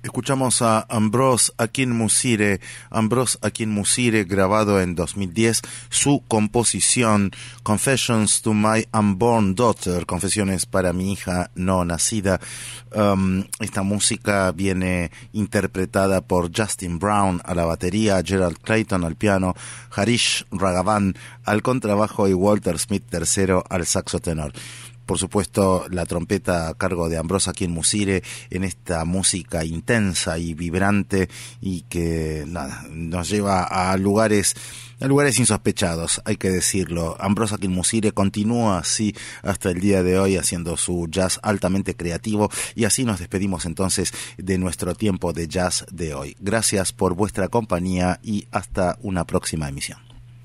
Speaker 1: Escuchamos a Ambroz Akin-Musire, Ambroz Akin-Musire, grabado en dos mil diez, su composición Confessions to My Unborn Daughter, Confesiones para mi hija no nacida. Um, esta música viene interpretada por Justin Brown a la batería, Gerald Clayton al piano, Harish Raghavan al contrabajo y Walter Smith tercero al saxo tenor. Por supuesto, la trompeta a cargo de Ambroz Akin-Musire en esta música intensa y vibrante y que nada, nos lleva a lugares a lugares insospechados, hay que decirlo. Ambroz Akin-Musire continúa así hasta el día de hoy haciendo su jazz altamente creativo, y así nos despedimos entonces de nuestro tiempo de jazz de hoy. Gracias por vuestra compañía y hasta una próxima emisión.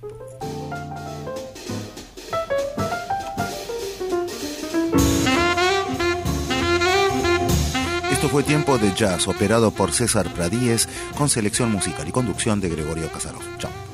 Speaker 1: Esto fue Tiempo de Jazz, operado por César Pradíez, con selección musical y conducción de Gregorio Casarov. Chao.